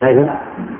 هيثم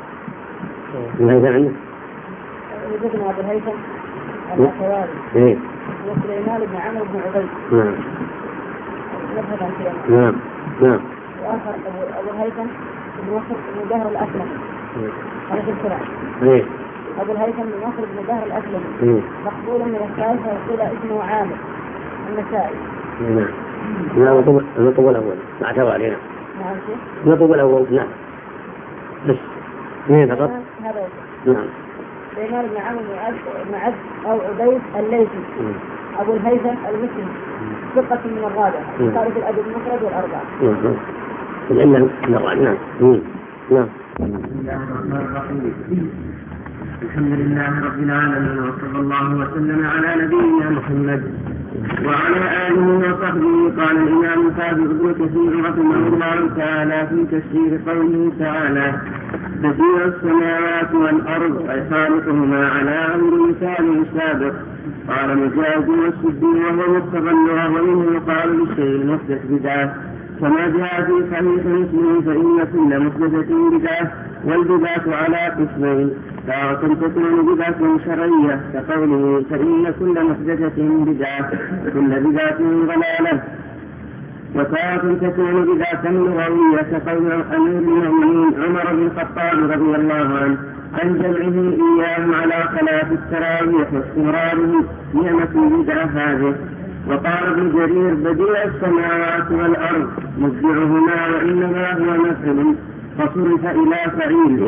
عنه وجدنا أبو الهيثم الأخواري وسليمان بن عمرو بن عبيد. نعم نبحث عن سليمان. نعم. وآخر أبو الهيثم بن نصر بن دهر الأسلمي. هذا في الشرع. أبو الهيثم بن نصر بن دهر الأسلمي مقبول من الثالثة وقيل اسمه عامر النسائي. نعم. نطب الأول ما اعتبر علينا. نعم شيخ. نطب الأول نعم. بس اثنين فقط. هذا. نعم. سليمان بن عمرو بن عبد أو عبيد الليثي. أبو الهيثم المسلم ثقة من الرابعة. قال في الأدب المفرد والأربعة. العلة من الرابعة. نعم. بسم الله الرحمن الرحيم. الحمد لله رب العالمين وصلى الله وسلم على نبينا محمد وعلى آله وصحبه. قال الإمام الحافظ ابن كثير رحمه الله تعالى في تفسير قوله تعالى: بديع السماوات والأرض أي خالقهما على أمر مثال سابق. قال مجاهد والسدي وهو مستغلها ومنه يقال للشيء المحدث بدعة، كما جاء في صحيح مسلم فإن كل محدثة بدعة، والبدعة على قسمين: تارة تكون بدعة شرعية كقوله فإن كل محدثة بدعة كل بدعة ضلالة، وتارة تكون بدعة لغوية كقول أمير المؤمنين عمر بن الخطاب رضي الله عنه عن جمعه إياهم على خلاف التراويح واستمراره نعمة بدعة هذه. وقال ابن جرير: بديع السماوات والأرض مبدعهما وإنما هو مثل فصرف إلى فعيل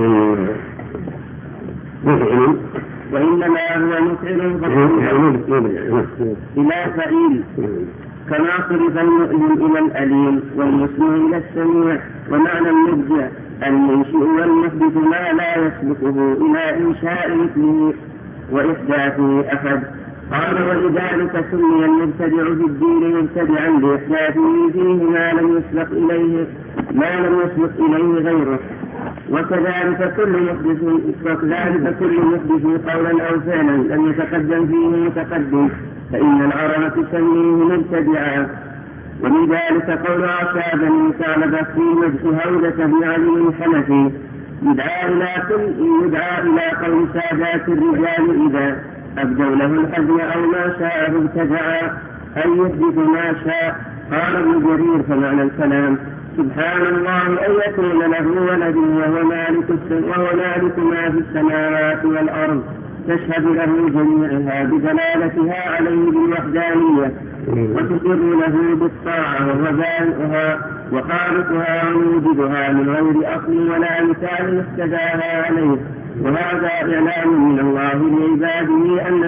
وإنما هو مفعل فصرف إلى فعيل، كما صرف المؤمن إلى الأليم والمسمع إلى السميع. ومعنى المبدع المنشئ والمحدث ما لا يسبقه إلى إنشاء مثله وإحداثه أحد. قال: ولذلك سمي المبتدع في الدين مبتدعا لإحداثه فيه ما لم يسبق إليه غيره. وكذلك كل محدث قولا أو فعلا لم يتقدم فيه متقدم، فإن العرب تسميه مبتدعا. ومن ذلك قول عشاب بن ثعلبة في مدح هودة بن علي الحنفي: يدعى إلى قول سادات الرجال إذا أبدوا له الحزن أو ما شاء ابتدعا، أن يحدث ما شاء. قال ابن جرير: فمعنى الكلام سبحان الله أن يكون له ولد وهو مالك ما في السماوات والأرض، تشهد له جميعها بدلالتها عليه بالوحدانية، وتقر له بالطاعة وهو بارئها وخالقها وموجدها من غير أصل ولا مثال اهتداها عليه. وهذا إعلام من الله لعباده أن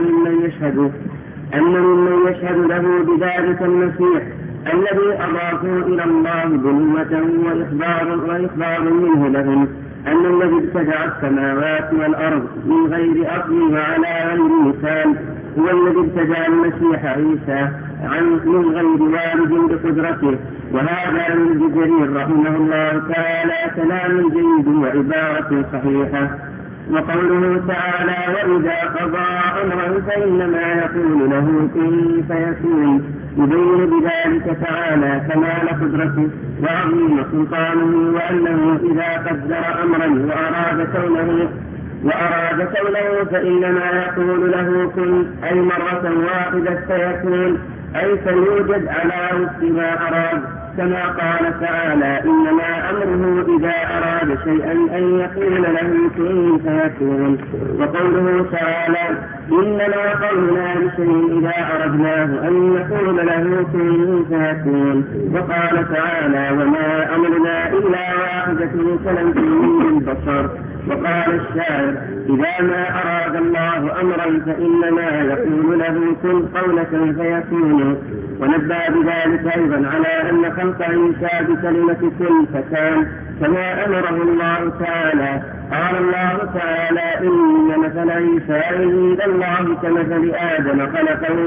ممن يشهد له بذلك المسيح الذي أضافوا إلى الله بنوة وإخبار منه لهم أن الذي ابتدع السماوات والأرض من غير أصل وعلى غير مثال هو الذي ابتدع المسيح عيسى من غير والد بقدرته. وهذا من ابن جرير رحمه الله تعالى كلام جيد وعبارة صحيحة. وقوله تعالى: وإذا قضى أمرا فإنما يقول له كن فيكون، يبين بذلك تعالى كمال قدرته وعظيم سلطانه، وأنه إذا قدر أمرا وأراد كونه فإنما يقول له كن، أي مرة واحدة فيكون، أي فيوجد على وفق ما أراد، كما قال تعالى: إنما أمره إذا أراد شيئا أن يقول له كن فيكون. وقوله تعالى: إنما قولنا لشيء إذا أردناه أن يقول له كن فيكون. وقال تعالى: وما أمرنا إلا واحدة كلمح بالبصر. وقال الشاعر: إذا ما أراد الله أمرا فإنما يقول له كن قولة فيكون. ونبه بذلك أيضا على أن خلق عيسى بكلمة كن فكان، كما أمره الله تعالى. قال الله تعالى: إن مثل عيسى عند الله كمثل آدم خلقه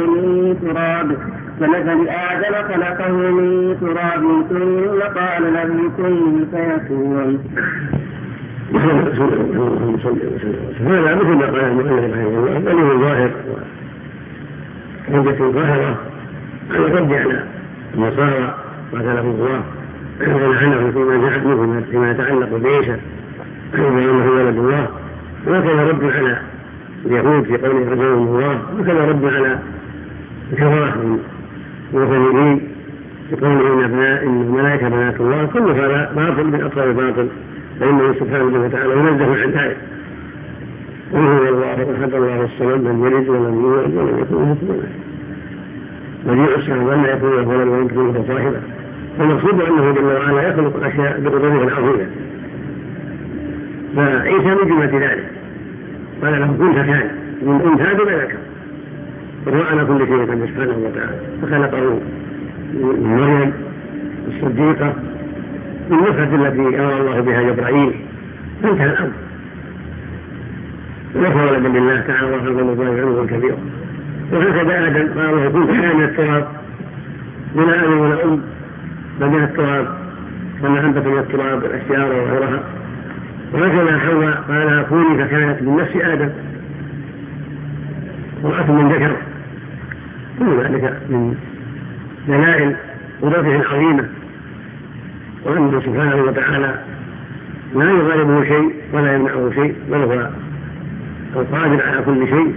من تراب ثم قال له كن فيكون. هذا مثل ما قال المؤلف رحمه الله، بل هو ظاهر حجة ظاهرة على الرد على النصارى قاتلهم الله ولعنهم فيما جاءت منهم فيما يتعلق بعيسى وأنه ولد الله، وكان رد على اليهود في قوله رجل الله، وكان رد على الكفرة من المثليين في قوله إن الملائكة بنات الله. كل هذا باطل من أطفال باطل، فإنه سبحانه وتعالى ينزه عن ذلك. قل هو الله أحد الله الصمد لم يلد ولم يولد ولم يكن له كفوا أحد. بديع السماوات لا يكون له ولد ولم يكن له صاحبة. فالمقصود أنه جل وعلا يخلق الأشياء بقدرته العظيمة. فعيسى من جملة ذلك، قال له كن فكان، من أنثى بلا ذكر، وهو على كل شيء قدير سبحانه وتعالى. فخلقه من مريم الصديقة بالنفخة التي أمر الله بها جبرائيل، فانتهى الأمر. ونفى ولدا لله تعالى وخلق الله عنه كبيرا. وهكذا آدم قال له كن فكان من التراب بلا أب ولا أم، بل من التراب كما أنبت من التراب الأشجار وغيرها. وهكذا حواء قال كوني فكانت من نفس آدم امرأة من ذكر. كل ذلك من دلائل قدرته العظيمة، وأنه سبحانه وتعالى لا يغالبه شيء ولا يمنعه شيء، بل هو القادر على كل شيء.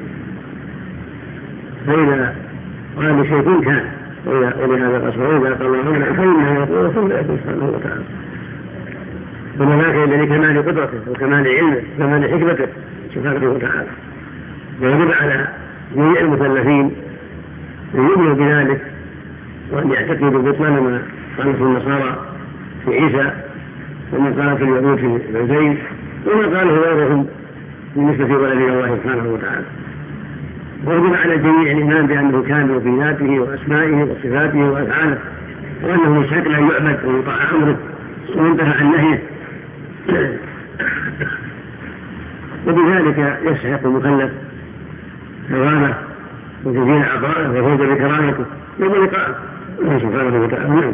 فإذا قال شيء كان، ولهذا الأصل إذا قال الله عنه فإنه يقول ثم يكون سبحانه وتعالى. وما ذاك إلا لكمال قدرته وكمال علمه وكمال حكمته سبحانه وتعالى. ويجب على جميع المكلفين أن يؤمنوا بذلك، وأن يعتقدوا بطلان ما قالته النصارى في عيسى، وما قالته اليهود في عزيز، وما قاله غيرهم بالنسبة ولد الله سبحانه وتعالى. ويجب على الجميع الإيمان بأنه كامل في ذاته وأسمائه وصفاته وأفعاله، وأنه مستحق أن يعبد ويطاع أمره وينتهى عن نهيه. وبذلك يستحق المكلف ثوابه وتزيين عطائه وفوز بكرامته يوم لقائه سبحانه وتعالى.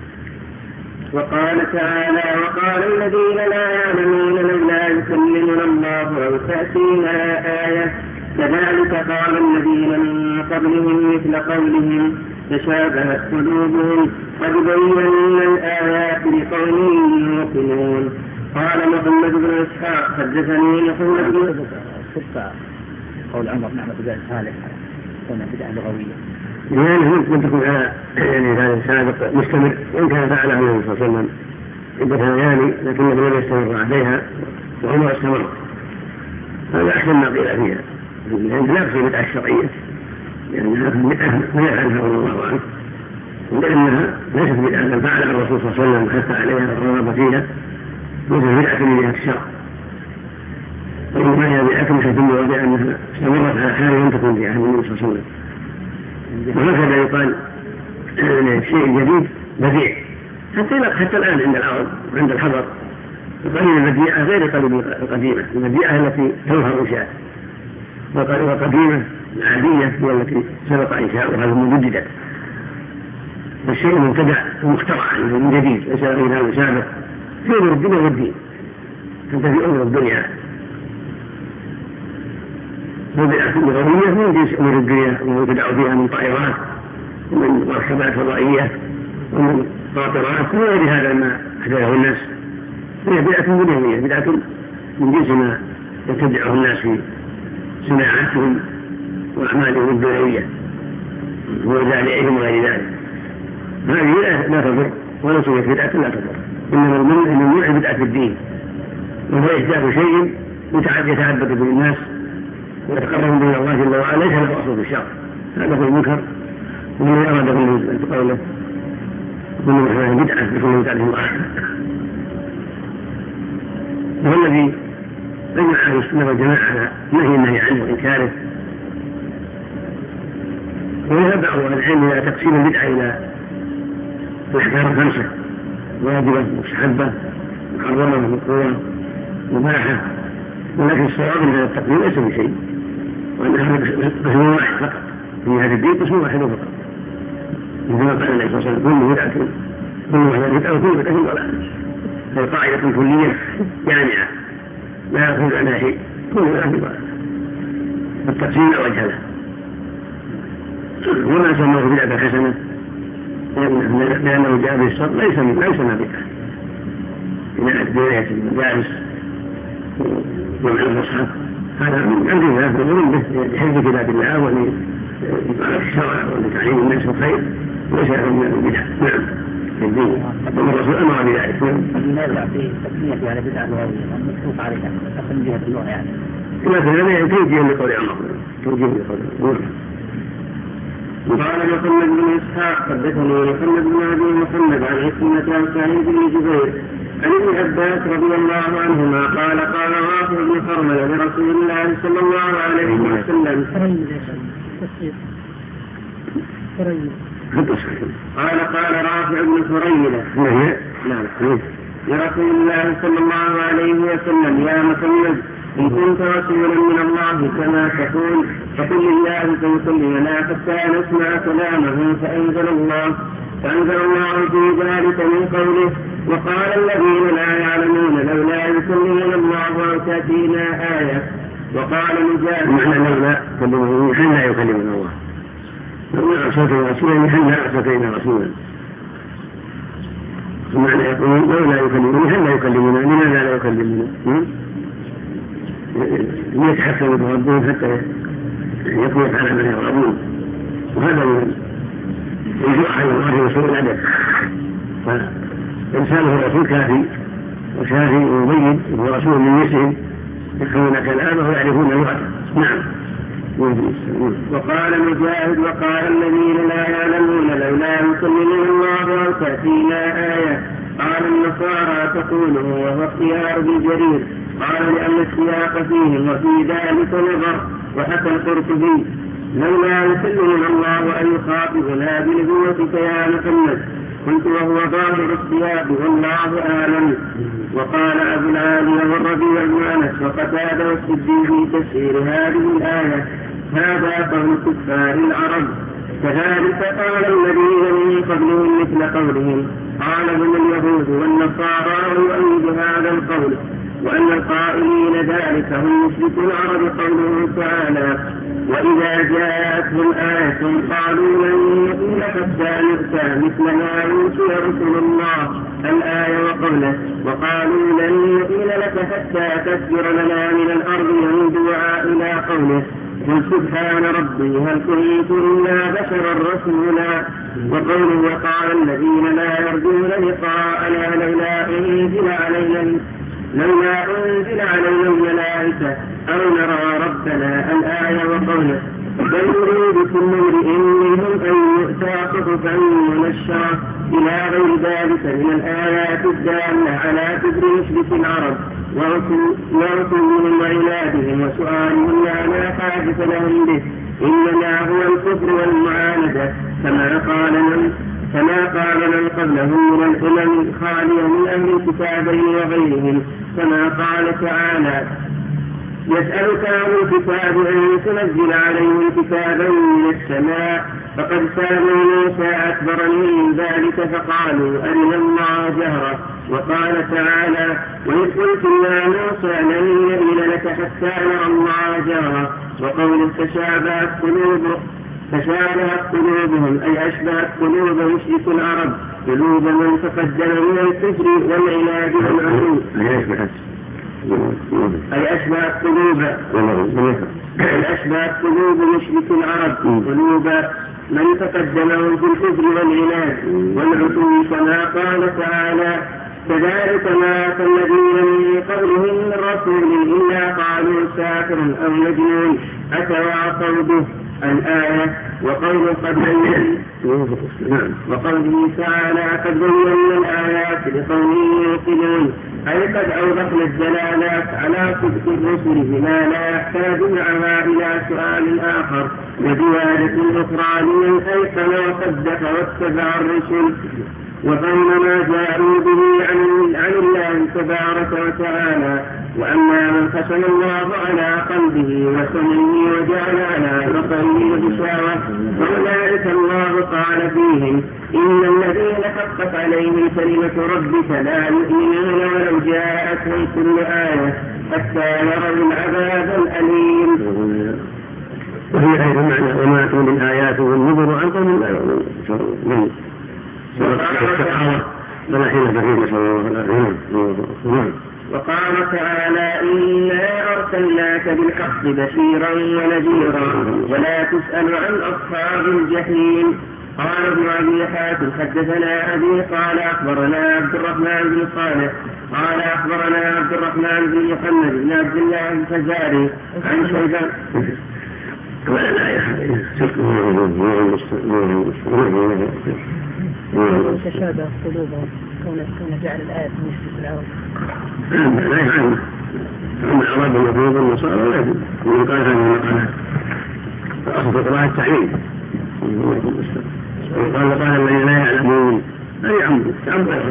وقال تعالى وقال الذين لا يعلمون لولا يكلمنا الله أو تأتينا آية كذلك قال الذين من قبلهم مثل قولهم تشابهت قلوبهم قد بينا الآيات لقوم يوقنون. قال محمد بن إسحاق حدثني محمد بن قول عمر نعمة بدعة صالحة كون بدعة لغوية، يعني ممكن تكون على هذا سابق مستمر، وإن كان فعله النبي صلى الله عليه وسلم عدة ليالي لكنه لم يستمر عليها وعمر استمر. هذا أحسن ما قيل فيها، لا في بدعة الشرعية، لأنها بدعة ما يفعلها رضي الله عنه، ولأنها ليست بدعة بل فعلها الرسول صلى الله عليه وسلم وحث عليها والرغبة فيها، ليست بدعة من جهة الشرع. وإنما هي بدعة مشتملة بأنها استمرت على حال لم تكن في عهد النبي صلى الله عليه وسلم. وهكذا يقال شيء جديد بديع حتى الآن عند العرب وعند الحضر. القليل البديعة غير القليل القديمة، البديعة التي تظهر إنشاء، والقديمة العادية هي التي سبق إنشاؤها ومجددت. والشيء مبتدع ومخترع من جديد ليس غير هذا سابق في أمور الدنيا والدين، حتى في أمور الدنيا. وبدعة لغوية من جنس أمور الدنيا ومبتدع فيها من طائرات ومن مركبات فضائية ومن قاطرات وغير هذا ما أحدثه الناس. هي بدعة دنيوية، بدعة من جنس ما يبتدعه الناس في صناعاتهم وأعمالهم الدنيوية وزارعهم وغير ذلك. هذه لا تضر ولا سميت بدعة لا تضر، إنما الممنوع بدعة الدين، وهو إحداث شيء يتعبد به الناس ويتقرب به الله جل وعلا ليس له أصل في الشرع. هذا هو المنكر، ومن أراد به قوله كل محدث بدعة بكل بدعة ضلالة. وهو الذي أجمع أهل السنة والجماعة على النهي عنه وإنكاره. وذهب بعض أهل العلم إلى تقسيم البدعة إلى الأحكام الخمسة: واجبة، مستحبة، محرمة، مكروهة، مباحة. ولكن الصواب من هذا التقسيم ليس بشيء، وأنها قسم واحد فقط، في هذا الدين قسم واحد فقط. مثل قال النبي صلى الله عليه وسلم: كل بدعة وكل بدعة ضلالة. هي قاعدة كلية جامعة لا يخرج عنها شيء، كل بدعة ضلالة. التقسيم لا وجه له. وما سماه بدعة حسنة لأنه جاء بالشرط ليس ما بدعة. إن أدبية المجالس جمع المصحف هذا من عند الله ومن به لحفظ كتاب الله ولإقامة الشرع ولتعليم الناس الخير وليس من البدع. نعم في الدين ومن الرسول أمر بذلك. لماذا في تسمية على بدعة لغوية مكتوب عليها من جهة اللغة يعني؟ لكن هذا توجيه لقول الله توجيه لقول الله. قال محمد بن إسحاق حدثني محمد بن أبي محمد عن عكرمة عن سعيد بن جبير عن ابن عباس رضي الله عنهما قال قال رافع بن حرملة لرسول الله صلى الله عليه وسلم قال رافع بن حرملة لرسول الله صلى الله عليه وسلم يا محمد إن كنت رسولا من الله كما تقول فقل لله فيكلمنا حتى نسمع كلامه فأنزل الله في ذلك من قوله وقال الذين لا يعلمون لولا يكلمنا الله أو تأتينا آية. وقال مجاهد معنى لولا كلمه حين لا يكلمنا الله لولا أرسلتنا رسولا حين لا أرسلتنا رسولا معنى يقول لولا يكلمنا حين لا يكلمنا لماذا لا يكلمنا يتحكم بربهم حتى يكون على من يرغبون وهذا من الجوع على الله وسوء الأدب. فإنسانه الرسول كافي وشافي ومبين وهو رسول من مثلهم يفهمون كلامه ويعرفون لغته. نعم. وقال مجاهد وقال الذين لا يعلمون لولا يكلمنا الله أو تأتينا آية. قال النصارى تقوله وهو اختيار بالجرير. قال لأن السياق فيهم وفي ذلك نظر. وحكى القرطبي لولا يكلمنا الله أن يخاطبنا بنبوتك يا محمد. قلت وهو ظاهر السياق والله أعلم. وقال أبو العالية والربيع بن أنس وقتادة والسدي في تفسير هذه الآية هذا قول كفار العرب. كذلك قال الذين من قبلهم مثل قولهم قال هم اليهود والنصارى ويؤيد هذا القول وأن القائلين ذلك هم مشركو العرب قوله تعالى وإذا جاءتهم آية قالوا لن نؤمن حتى نؤتى مثل ما أوتي رسل الله الآية وقوله وقالوا لن نؤمن لك حتى تسجر لنا من الأرض ينبوع إلى قوله قل سبحان ربي هل كنت إلا بشرا رسولا. وقوله وقال الذين لا يرجون لقاءنا لولا أنزل علينا الملائكة أو نرى ربنا الآية وقوله بل يريد كل امرئ منهم أن يؤتى صحفا منشرة إلى غير ذلك من الآيات الدالة على كبر مشرك العرب ورسلهم وعنادهم وسؤالهم لا حاجة لهم به إنما هو الكفر والمعاندة كما قال من قبلهم من الأمم خالية من أهل الكتابين وغيرهم كما قال تعالى يسألك أهل الكتاب أن تنزل عليهم كتابا من السماء فقد سألوا موسى أكبر من ذلك فقالوا أرنا الله جهرا. وقال تعالى وإذ قلتم يا موسى لن نؤمن لك حتى نرى الله جهرا. وقول تشابهت قلوبهم أي أشبهت قلوب مشرك العرب قلوب من تقدم من الكفر والعناد والعلو أي أشبهت قلوب مشرك العرب قلوب من تقدمهم في الكفر والعناد والعلو كما قال تعالى كذلك ما أتى الذين من قبلهم من رسول إلا قالوا ساحر أو مجنون أتواصوا به الآية. وقوله تعالى قد بينا الآيات لقوم يوقنون أي قد أوضحنا الدلالات على صدق الرسل بما لا يحتاج معها إلى سؤال آخر وزيادة أخرى لمن أيقن وصدق واتبع الرسل وفهم ما جاءوا به عن الله تبارك وتعالى. وأما من ختم الله على قلبه وسمعه وجعل على بصره غشاوة فأولئك الله قال فيهم إن الذين حقت عليهم كلمة ربك لا يؤمنون ولو جاءتهم كل آية حتى يروا العذاب الأليم. وفي أيضا معنى وما أتوا من آيات والنذر عن قوم لا يؤمنون وقال تعالى إنا أرسلناك بالحق بشيرا ونذيرا ولا تسأل عن أصحاب الجحيم. قال ابن أبي حاتم حدثنا أبي قال أخبرنا عبد الرحمن بن صالح قال أخبرنا عبد الرحمن بن محمد بن عبد الله الفزاري عن شيبان. تشابه قلوبهم كون جعل الآية في العرب. لا يفعل. أما العرب المفروض النصارى لا يجب. وقال هذه المقالات فأخذ قراءة التحريم. وقال الذين لا يعلمون لا يعمدوا تعمدوا أيضا.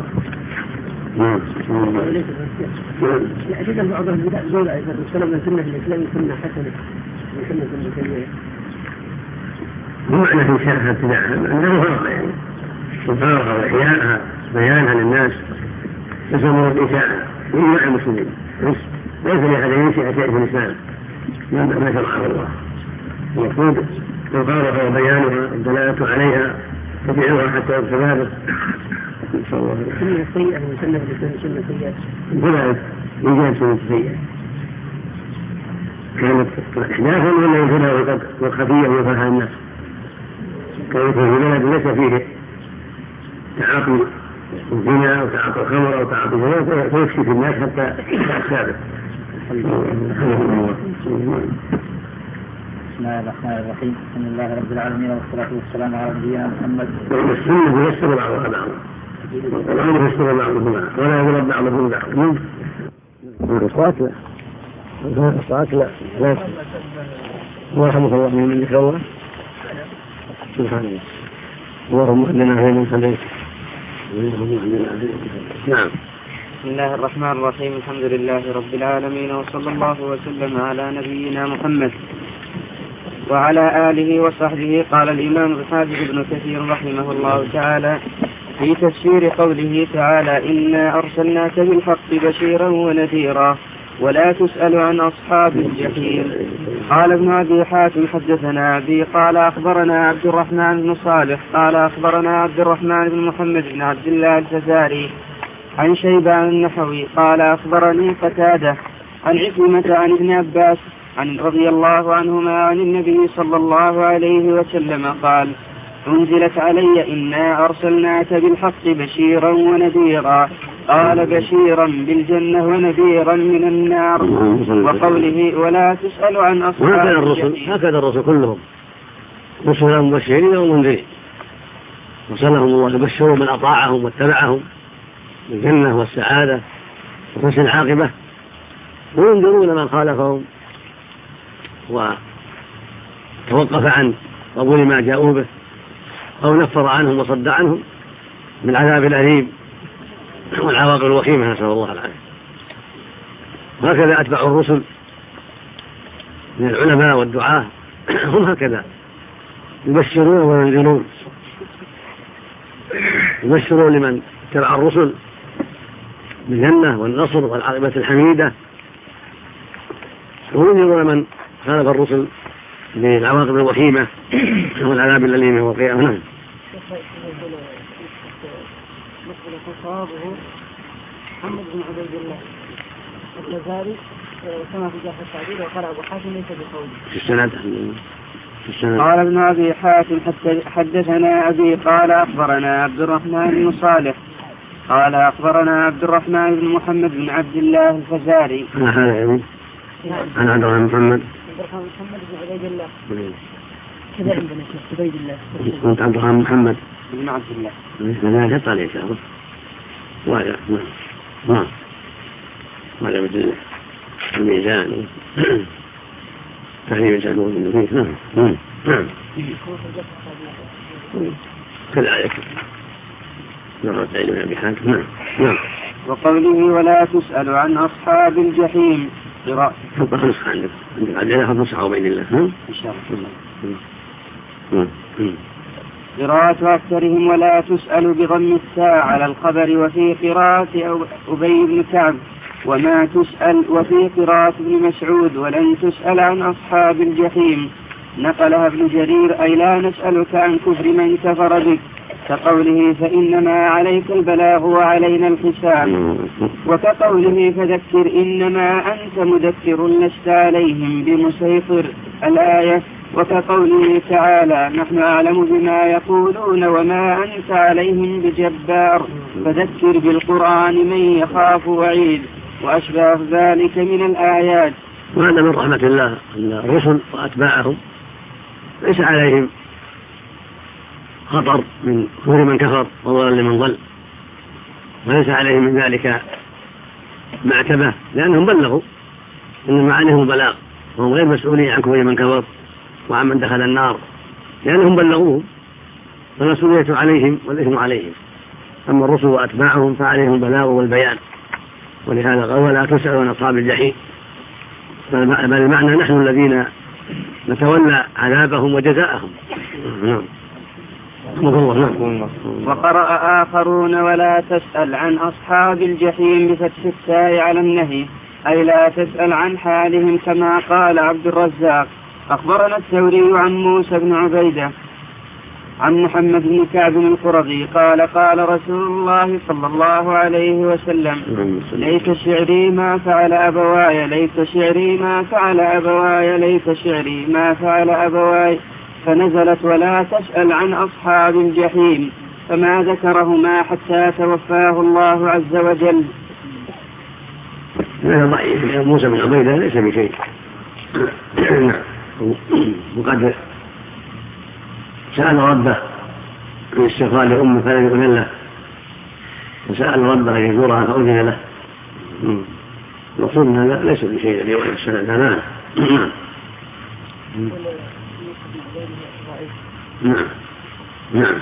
أجد بعضهم زول أيضا وسلم من سنة الإسلام سنة حسنة وسنة سنة. مو معنى في شرح ابتداعها أنه فرق يعني وفارقها وإحياءها بيانها للناس يسمون الإشاعة من المسلمين ليس لأحد ينشئ شيء في الإسلام ما شرعه الله. المفروض الفارقة وبيانها الدلالة عليها تبيعها حتى يبتغى سنة سيئة وسنة سنة سيئة كذلك يجاب سنة سيئة كانت إحداثا ولا ينزلها وخفية ويفرها الناس. كانت في بلد ليس فيه تعاطي الزنا أو تعاطي الخمر أو تعاطي الزنا فيفشي في الناس حتى السابق. بسم الله الرحمن الرحيم. الحمد لله رب العالمين والصلاة والسلام على نبينا محمد. السنة يفسر بعضها بعضا والقرآن يفسر بعضه بعضا ولا يضرب بعضه بعضا. الصلاة لا ورحمة الله من ذكر الله سبحانه اللهم لنا في من هديت. نعم. بسم الله الرحمن الرحيم. الحمد لله رب العالمين وصلى الله وسلم على نبينا محمد وعلى آله وصحبه. قال الإمام الحافظ ابن كثير رحمه الله تعالى في تفسير قوله تعالى إنا أرسلناك بالحق بشيرا ونذيرا ولا تسأل عن أصحاب الجحيم. قال ابن أبي حاتم حدثنا أبي قال أخبرنا عبد الرحمن بن صالح قال أخبرنا عبد الرحمن بن محمد بن عبد الله الفزاري عن شيبان النحوي قال أخبرني قتادة عن عكرمة عن ابن عباس عن رضي الله عنهما عن النبي صلى الله عليه وسلم قال أنزلت علي إنا أرسلناك بالحق بشيرا ونذيرا قال بشيرا بالجنة ونذيرا من النار. وقوله ولا تسأل عن أصحاب الجحيم. هكذا الرسل كلهم رسلا مبشرين ومنذرين وصلهم الله يبشروا من أطاعهم واتبعهم بالجنة والسعادة وحسن العاقبة وينذرون من خالفهم وتوقف عن قبول ما جاءوا به أو نفر عنهم وصد عنهم بالعذاب الأليم والعواقب الوخيمة نسأل الله العافية. وهكذا أتبع الرسل من العلماء والدعاة هم هكذا يبشرون وينذرون. يبشرون لمن اتبع الرسل بالجنة والنصر والعاقبة الحميدة وينذرون من خالف الرسل بالعواقب الوخيمة والعذاب الأليم والقيامة. صوابه محمد بن عبيد الله الفزاري كما في جاء التعبير وقال أبو حاتم ليس بقوله في السند. قال ابن أبي حاتم حدثنا أبي قال أخبرنا عبد الرحمن بن صالح قال أخبرنا عبد الرحمن بن محمد بن عبد الله الفزاري. هذا يعني أنا عبد الرحمن محمد بن عبيد الله كذا عندنا شيخ عبيد الله. كنت عبد الرحمن محمد بن عبد الله. لا يحط عليه شعره واجه. نعم هذا مثل الميزان تحريم الجنوب النبي. نعم كذلك نرى سعيد بن أبي حاتم. نعم. وقوله ولا تسأل عن أصحاب الجحيم فقط نسخ عندك عندنا نسخ عبيد الله إن شاء الله. قراءة أكثرهم ولا تسأل بضم التاء على الخبر وفي قراءة أبي بن كعب وما تسأل وفي قراءة ابن مسعود ولن تسأل عن أصحاب الجحيم. نقلها ابن جرير أي لا نسألك عن كفر من كفر بك كقوله فإنما عليك البلاغ وعلينا الحساب، وكقوله فذكر إنما أنت مذكر لست عليهم بمسيطر الآية، وكقوله تعالى نحن أعلم بما يقولون وما أنت عليهم بجبار فذكر بالقرآن من يخاف وعيد، وأشباه ذلك من الآيات. وهذا من رحمة الله أن الرسل وأتباعهم ليس عليهم خطر من كفر من كفر وضلال من ضل، وليس عليهم من ذلك معتبة، لأنهم بلغوا، إنما عليهم البلاغ، وهم غير مسؤولين عن كفر من كفر وعن من دخل النار، لأنهم بلغوهم، فالمسؤولية عليهم والإثم عليهم. أما الرسل وأتباعهم فعليهم البلاغ والبيان، ولهذا قال ولا تسألوا عن أصحاب الجحيم، بل المعنى نحن الذين نتولى عذابهم وجزاءهم. وقرأ آخرون ولا تسأل عن أصحاب الجحيم بفتح التاء على النهي، أي لا تسأل عن حالهم، كما قال عبد الرزاق أخبرنا الثوري عن موسى بن عبيدة عن محمد بن كعب القرظي قال قال رسول الله صلى الله عليه وسلم ليت شعري ما فعل أبواي، ليت شعري ما فعل أبواي، ليت شعري ما فعل أبواي، فنزلت ولا تسأل عن أصحاب الجحيم، فما ذكرهما حتى توفاه الله عز وجل. موسى بن عبيدة ليس بشيء، وقد سأل ربه بالاستغفار لأمه فلم يؤذن له، وسأل ربه أن يزورها فأذن له. المقصود أن هذا ليس بشيء الذي يؤذن السنة. نعم.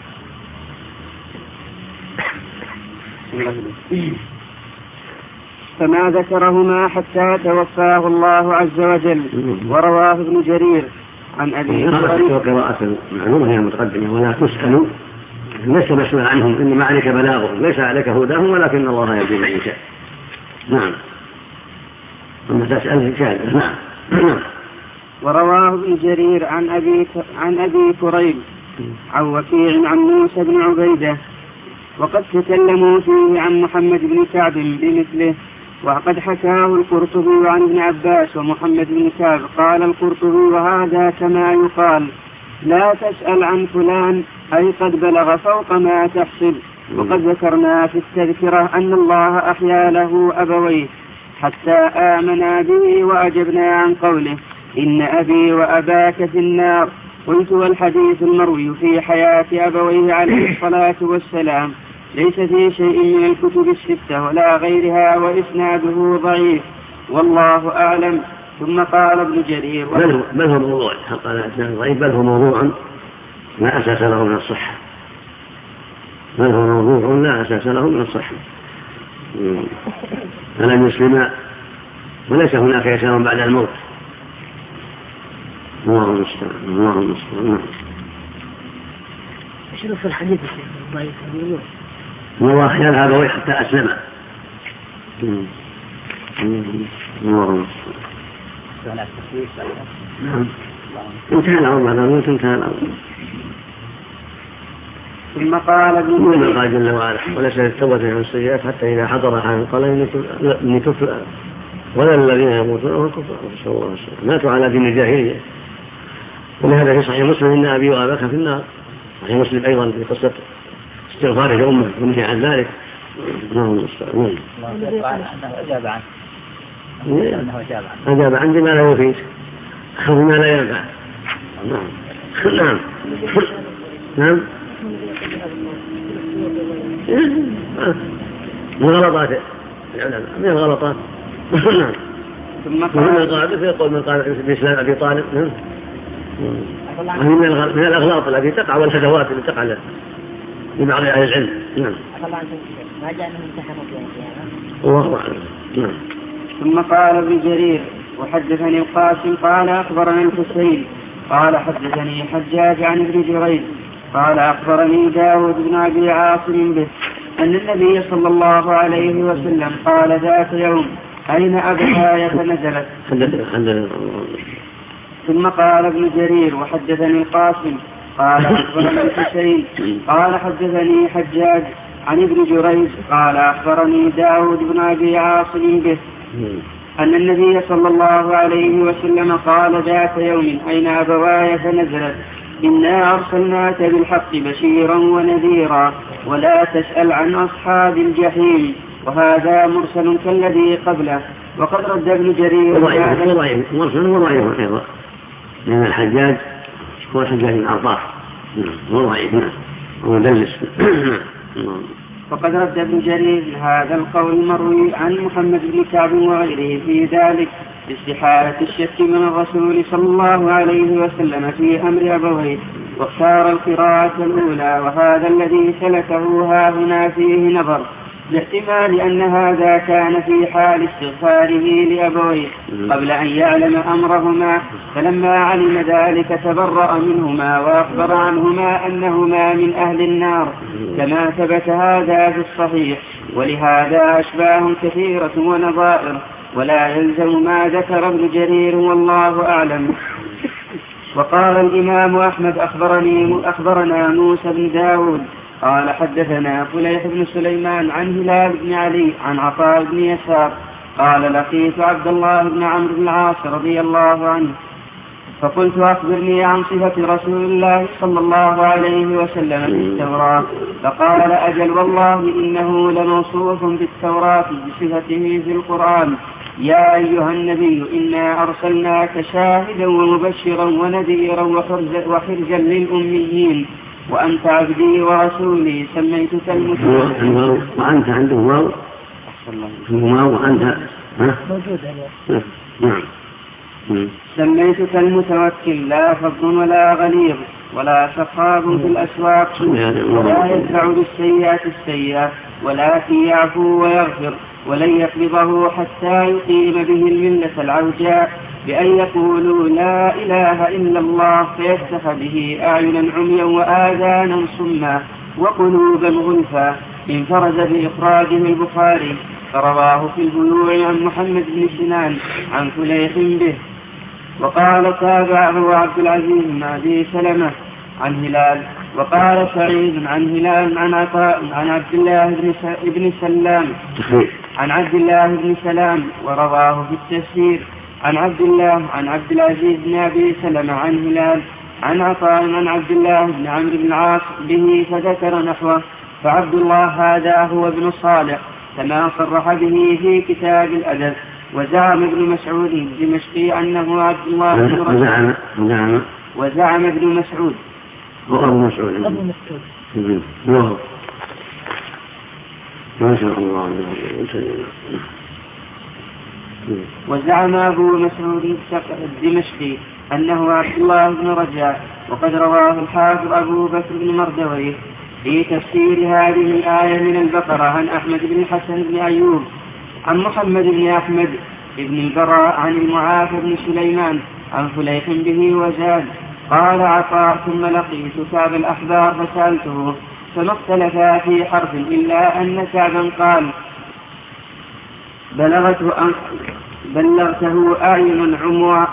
فما ذكرهما حتى توفاه الله عز وجل. ورواه ابن جرير عن أبي هريرة. قراءة معلومة هي المتقدمة ولا تسأل ليس مسؤول عنهم، إنما عليك بلاغهم، ليس عليك هداهم، ولكن الله يهدي من يشاء. نعم. أما تسأل شاهد. نعم. ورواه ابن جرير عن أبي كريب عن وكيع عن موسى بن عبيدة، وقد تكلموا فيه عن محمد بن كعب بمثله، وقد حكاه القرطبي عن ابن عباس ومحمد بن كعب. قال القرطبي وهذا كما يقال لا تسأل عن فلان، أي قد بلغ فوق ما تحسب. وقد ذكرنا في التذكرة أن الله أحيا له أبويه حتى آمنا به، وأجبنا عن قوله إن أبي وأباك في النار. قلت والحديث المروي في حياة أبويه عليه الصلاة والسلام ليس في شيء من الكتب الستة ولا غيرها، وإسناده ضعيف والله أعلم. ثم قال ابن جرير بل هو موضوع، قال إسناده ضعيف، بل هو موضوع لا أساس له من الصحة، بل هو موضوع لا أساس له من الصحة. فلم يسلم وليس هناك إسلام بعد الموت. الله المستعان. شنو في الحديث ضعيف؟ الله خيال هذا حتى أسلم. الله المستعان. انتهى الأمر هذا الموت، انتهى الأمر. ثم قال ابن قال جل وعلا وليس التوبة عن السيئات حتى إذا حضر أحد قال إني تبت، ولا الذين يموتون وهم كفار نسأل الله السلامة ماتوا على دين الجاهلية. ولهذا في صحيح مسلم إن أبي وأباك في النار. صحيح مسلم أيضا في قصة استغفاره لأمه ونهي عن ذلك. اللهم المستعان. أجاب عن بما لا يفيد، أخذ ما لا ينفع. نعم. من غلطات العلماء، من الغلطات. ثم قال يقول من قال بإسلام أبي طالب من الأغلاط التي تقع والهدوات التي تقع لبعض أهل العلم. نعم. ما جاء من امتحانات الله أعلم. نعم. ثم قال ابن جرير وحدثني القاسم قال أخبرنا الحسين قال حدثني حجاج عن ابن جرير قال أخبرني داود بن أبي عاصم به أن النبي صلى الله عليه وسلم قال ذات يوم أين أبواي فنزلت. ثم قال ابن جرير وحدثني القاسم قال أخبرني الحسين قال حدثني حجاج عن ابن جريج قال أخبرني داود بن أبي عاصم به أن النبي صلى الله عليه وسلم قال ذات يوم أين أبواي فنزلت إنا أرسلناك بالحق بشيرا ونذيرا ولا تسأل عن أصحاب الجحيم. وهذا مرسل كالذي قبله. وقد رد ابن جرير مرسل وضعيف أيضا لأن الحجاج هو الحجاج بن عطاف وضعيف ومدلس. وقد رد ابن جرير هذا القول المروي عن محمد بن كعب وغيره في ذلك استحالة الشك من الرسول صلى الله عليه وسلم في أمر أبويه واختار القراءة الأولى. وهذا الذي سلكه ها هنا فيه نظر باحتمال أن هذا كان في حال استغفاره لأبويه قبل أن يعلم أمرهما فلما علم ذلك تبرأ منهما وأخبر عنهما أنهما من أهل النار كما ثبت هذا في الصحيح. ولهذا أشباه كثيرة ونظائر ولا يلزم ما ذكر ابن جرير والله أعلم. وقال الإمام أحمد أخبرنا موسى بن داود قال حدثنا فليح بن سليمان عن هلال بن علي عن عطاء بن يسار قال لقيت عبد الله بن عمرو بن العاص رضي الله عنه فقلت أخبرني عن صفة رسول الله صلى الله عليه وسلم في التوراة فقال أجل والله إنه لموصوف بالتوراة بصفته في القرآن يا أيها النبي إنا أرسلناك شاهدا ومبشرا ونذيرا وحرزا للأميين وأنت عبدي ورسولي سميتك المتوكل. وأنت عنده واو وأنت سميتك المتوكل لا فض ولا غليظ ولا سخاب في الأسواق ولا يدفع بالسيئات السيئة ولكن يعفو ويغفر ولن يقبضه حتى يقيم به الملة العوجاء بأن يقولوا لا إله إلا الله فيفتح به أعينا عميا وآذانا صما وقلوبا غلفا. انفرد بإخراجه البخاري فرواه في البيوع عن محمد بن سنان عن فليح به. وقال تابعه عبد العزيز بن أبي سلمة عن هلال. وقال سعيد عن هلال عن عطاء عن عبد الله بن سلام عن عبد الله بن سلام ورواه في التفسير عن عبد العزيز بن أبي سلمة عن هلال عن عطاء عن عبد الله بن عمرو بن العاص به فذكر نحوه. فعبد الله هذا هو ابن صالح كما صرح به في كتاب الأدب. وزعم ابن مسعود الدمشقي أنه عبد الله بن رجاء وزعم ابن مسعود ما شاء الله. وزعم أبو مسعود الدمشقي أنه عبد الله بن رجاء. وقد رواه الحافظ أبو بكر بن مردويه في تفسير هذه الآية من البقرة عن أحمد بن الحسن بن أيوب عن محمد بن أحمد بن البراء عن المعافى بن سليمان عن فليح به وزاد. قال عطاء ثم لقيت كعب الأحبار فسألته فما اختلفا في حرف إلا أن كعبا قال بلغته أعين عموا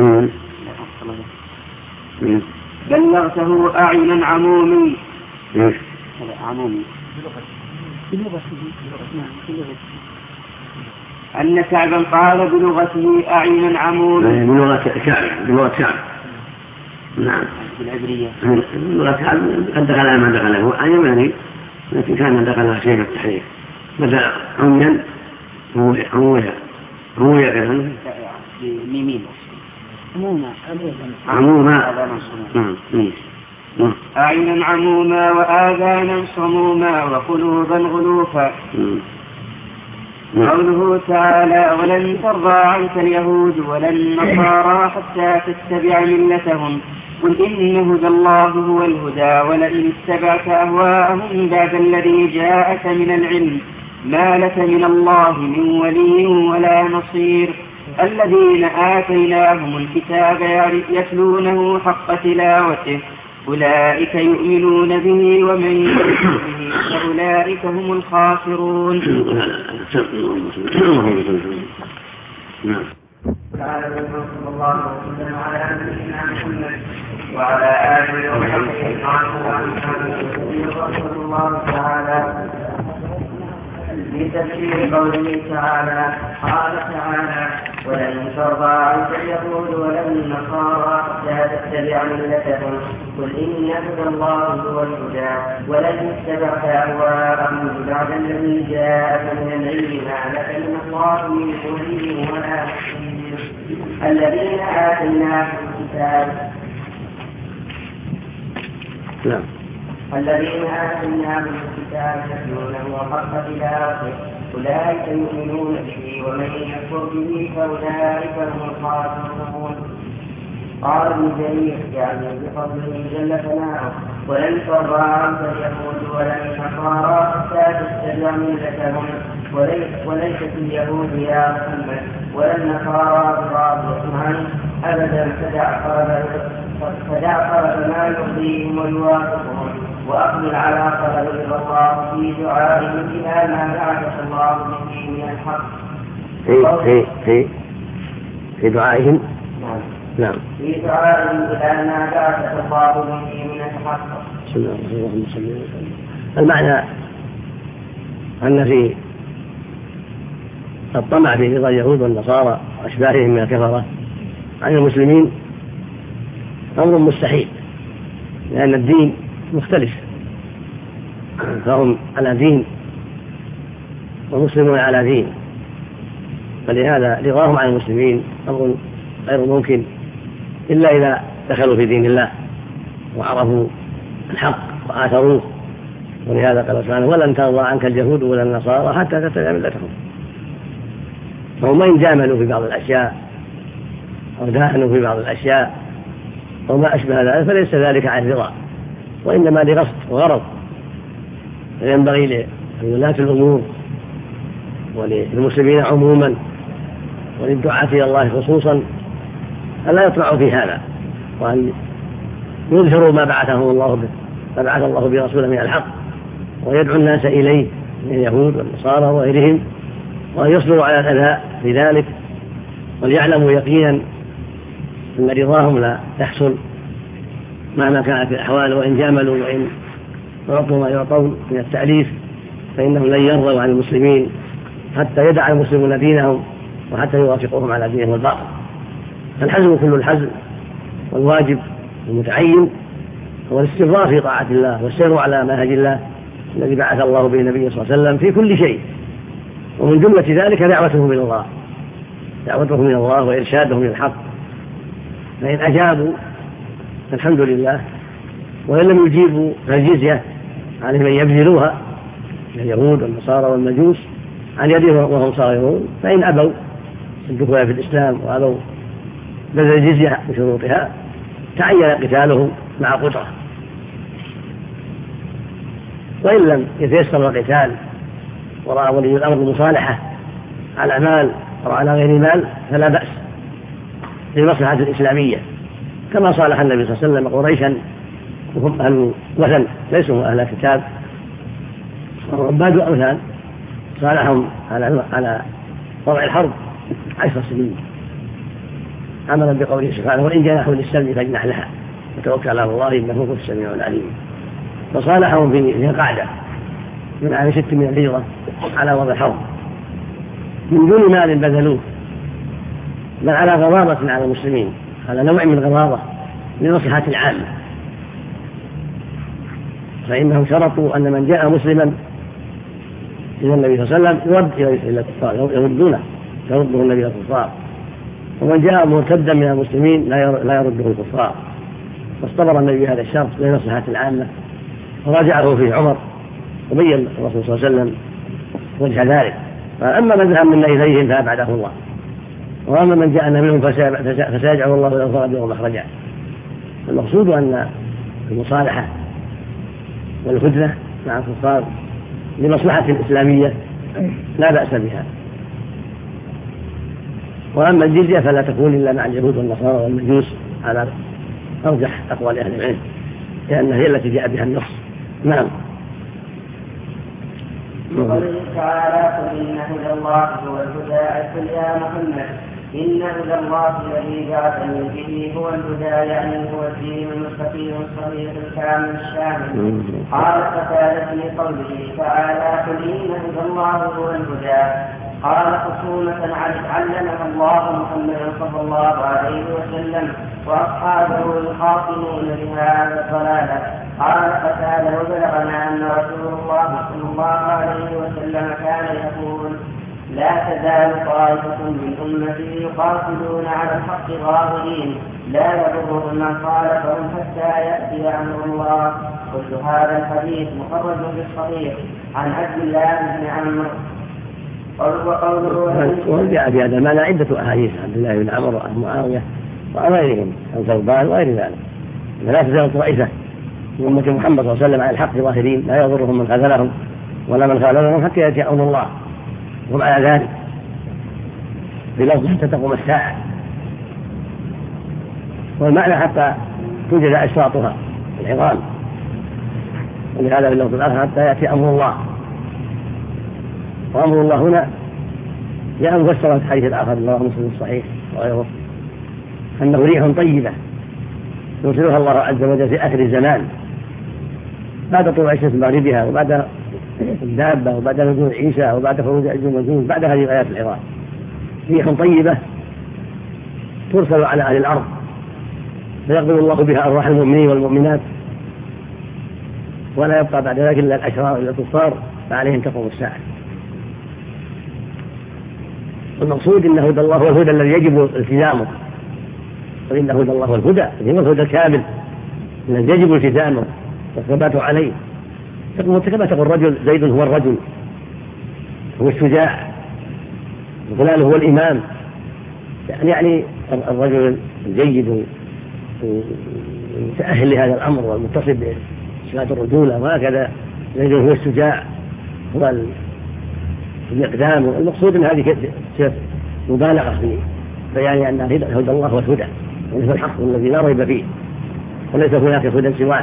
بلغته أعين عمومي أن كعبا قال بلغته أعين عمومي بلغة كعب نعم بالعبرية بلغة كعب قد دخل ما دخله أيماني لكن كان دخل شيء التحريف بدأ عميا عمويا كذا ميمين عموما أعينا عموما وآذانا صموما وقلوبا غلوفا. قوله تعالى ولن ترضى عنك اليهود ولا النصارى حتى تتبع ملتهم قل إن هدى الله هو الهدى ولئن اتبعت أهواءهم بعد الذي جاءك من العلم ما لك من الله من ولي ولا نصير. الذين آتيناهم الكتاب يتلونه حق تلاوته أولئك يؤمنون به ومن يؤمن به فأولئك هم الخاسرون. تعالى صلى الله عليه وسلم على نبينا محمد وعلى آله وصحبه رحمه الله تعالى في تفسير قوله تعالى قال تعالى ولن ترضى عنك اليهود ولا النصارى لا تتبع ملتهم قل إن هدى الله هو الهدى ولن اتبعت أهواءهم بعد الذي جاءك من العلم ما لك من الله من ولي ولا حفيظ الذين آتيناهم الكتاب الذين آتيناهم الكتاب يتلونه حق تلاوته أولئك يؤمنون به ومن يكفر به فأولئك هم الخاسرون. قال ابن جرير يعني بفضله جل ثناؤه ولن ترضى عنك اليهود ولا النصارى حتى تتبع ملتهم وليست اليهود يا محمد ولا النصارى براضية عنه أبدا فدع ما يرضيهم ويوافقهم وأقبل على قدر الله في دعائهم إلى ما بعث الله به من الحق. في دعائهم نعم في دعائهم إلى ما بعث الله به من الحق. بسم الله الرحمن الرحيم. المعنى أن في الطمع في رضا اليهود والنصارى وأشباههم من الكفرة عن المسلمين أمر مستحيل، لأن الدين مختلف، فهم على دين ومسلمون على دين، فلهذا رضاهم عن المسلمين أمر غير ممكن إلا إذا دخلوا في دين الله وعرفوا الحق وآثروه. ولهذا قال سبحانه ولن ترضى عنك اليهود ولا النصارى حتى تتبع ملتهم. فهم إن جاملوا في بعض الأشياء أو داهنوا في بعض الأشياء أو ما أشبه ذلك فليس ذلك عن رضا، وإنما لقصد وغرض. فينبغي لولاة الأمور وللمسلمين عموما وللدعاة إلى الله خصوصا ألا يطمعوا في هذا، وأن يظهروا ما بعث الله برسوله من الحق ويدعو الناس إليه من اليهود والنصارى وغيرهم، وأن يصبروا على الأذى في ذلك، وليعلموا يقينا أن رضاهم لا يحصل مهما كانت الأحوال، وإن جاملوا وإن يعطوا ما يعطون من التأليف فإنهم لن يرضوا عن المسلمين حتى يدع المسلمون دينهم وحتى يوافقوهم على دينهم الباطل. فالحزم كل الحزم، والواجب المتعين هو الاستمرار في طاعة الله والسير على منهج الله الذي بعث الله به النبي صلى الله عليه وسلم في كل شيء، ومن جملة ذلك دعوتهم من الله وإرشادهم للحق. فإن أجابوا الحمد لله، وإن لم يجيبوا فالجزية عليهم أن يبذلوها اليهود والنصارى والمجوس عن يدهم وهم صاغرون. فإن أبوا الدخول في الإسلام وأبوا بذل الجزية بشروطها تعين قتالهم مع قدرة، وإن لم يتيسر القتال ورأى ولي الأمر المصالحة على مال أو على غير مال فلا بأس للمصلحة الإسلامية، كما صالح النبي صلى الله عليه وسلم قريشا وهم أهل وثن ليسوا أهل كتاب وعباد أوثان، صالحهم على وضع الحرب 10 سنين عملا بقوله سبحانه وإن جنحوا للسلم فاجنح لها وتوكل على الله إنه هو السميع العليم. فصالحهم في قاعدة من عام 6 من الهجرة على وضع الحرب من دون مال بذلوه، بل على غضاضة على المسلمين، على نوع من غضاضة لمصلحة العامة. فإنهم شرطوا أن من جاء مسلما إلى النبي صلى الله عليه وسلم يرد إلى الكفار، يرده النبي إلى الكفار، ومن جاء مرتدا من المسلمين لا يرده الكفار. فاصطبر النبي هذا الشرط لمصلحة العامة وراجعه فيه عمر وبين الرسول صلى الله عليه وسلم وجه ذلك. فأما من ذهب منا إليهم فأبعده الله، وأما من جاءنا منهم فسيجعل الله له فرجا ومخرجا. المقصود أن المصالحة والهدنة مع الكفار لمصلحة إسلامية لا بأس بها. وأما الجزية فلا تكون إلا مع اليهود والنصارى والمجوس على أرجح أقوال أهل العلم، لأنها هي التي جاء بها النص. نعم. قوله تعالى قل إن هدى الله هو الهدى قل يا محمد إن هدى الله الذي بعثني به هو الهدى، يعني هو الدين المستقيم الصحيح الكامل الشامل. قال قتادة في قوله تعالى قل إن هدى الله هو الهدى، قال خصومة علمها الله محمدا صلى الله عليه وسلم وأصحابه يخاطبون بهذا الضلالة. قال قتادة وبلغنا أن رسول الله صلى الله عليه وسلم كان يقول لا تزال طائفة من أمتي يقاتلون على الحق ظاهرين لا يضرهم من خالفهم حتى يأتي أمر الله. كل هذا الحديث مخرج في الصحيح عن عبد الله بن عمرو. وجاء في هذا المعنى عدة أحاديث عبد الله بن عمرو وأبي معاوية وغيرهم عن ثوبان وغير ذلك. لا تزال طائفة من أمة محمد صلى الله عليه وسلم على الحق ظاهرين لا يضرهم من خذلهم ولا من خالفهم حتى يأتي أمر الله. هم على ذلك بلفظ حتى تقوم الساعة، والمعنى حتى توجد أشراطها العظام، ولهذا باللفظ الآخر حتى يأتي أمر الله. وأمر الله هنا جاء مفسرا في الحديث الآخر رواه مسلم الصحيح وغيره أنه ريح طيبة يرسلها الله عز وجل في آخر الزمان بعد طلوع الشمس مغربها وبعد الدابة وبعد نزول عيسى وبعد خروج الجنود بعد هذه الآيات العظام. ريح طيبة ترسل على أهل الأرض فيقبل الله بها أرواح المؤمنين والمؤمنات، ولا يبقى بعد ذلك إلا الأشرار إلا الكفار فعليهم تقوم الساعة. والمقصود إن هدى الله هو الهدى الذي يجب التزامه، وإن هدى الله هو الهدى هو الهدى الكامل الذي يجب التزامه والثبات عليه. كما تقول الرجل زيد هو الرجل، هو الشجاع، وفلان هو الإمام، يعني الرجل الجيد المتأهل لهذا الأمر والمتصل بصفات الرجولة، وهكذا زيد هو الشجاع هو الإقدام. المقصود أن هذه مبالغة في بيان أن هدى الله هو الهدى، وليس الحق الذي لا ريب فيه، وليس هناك هدى سواه.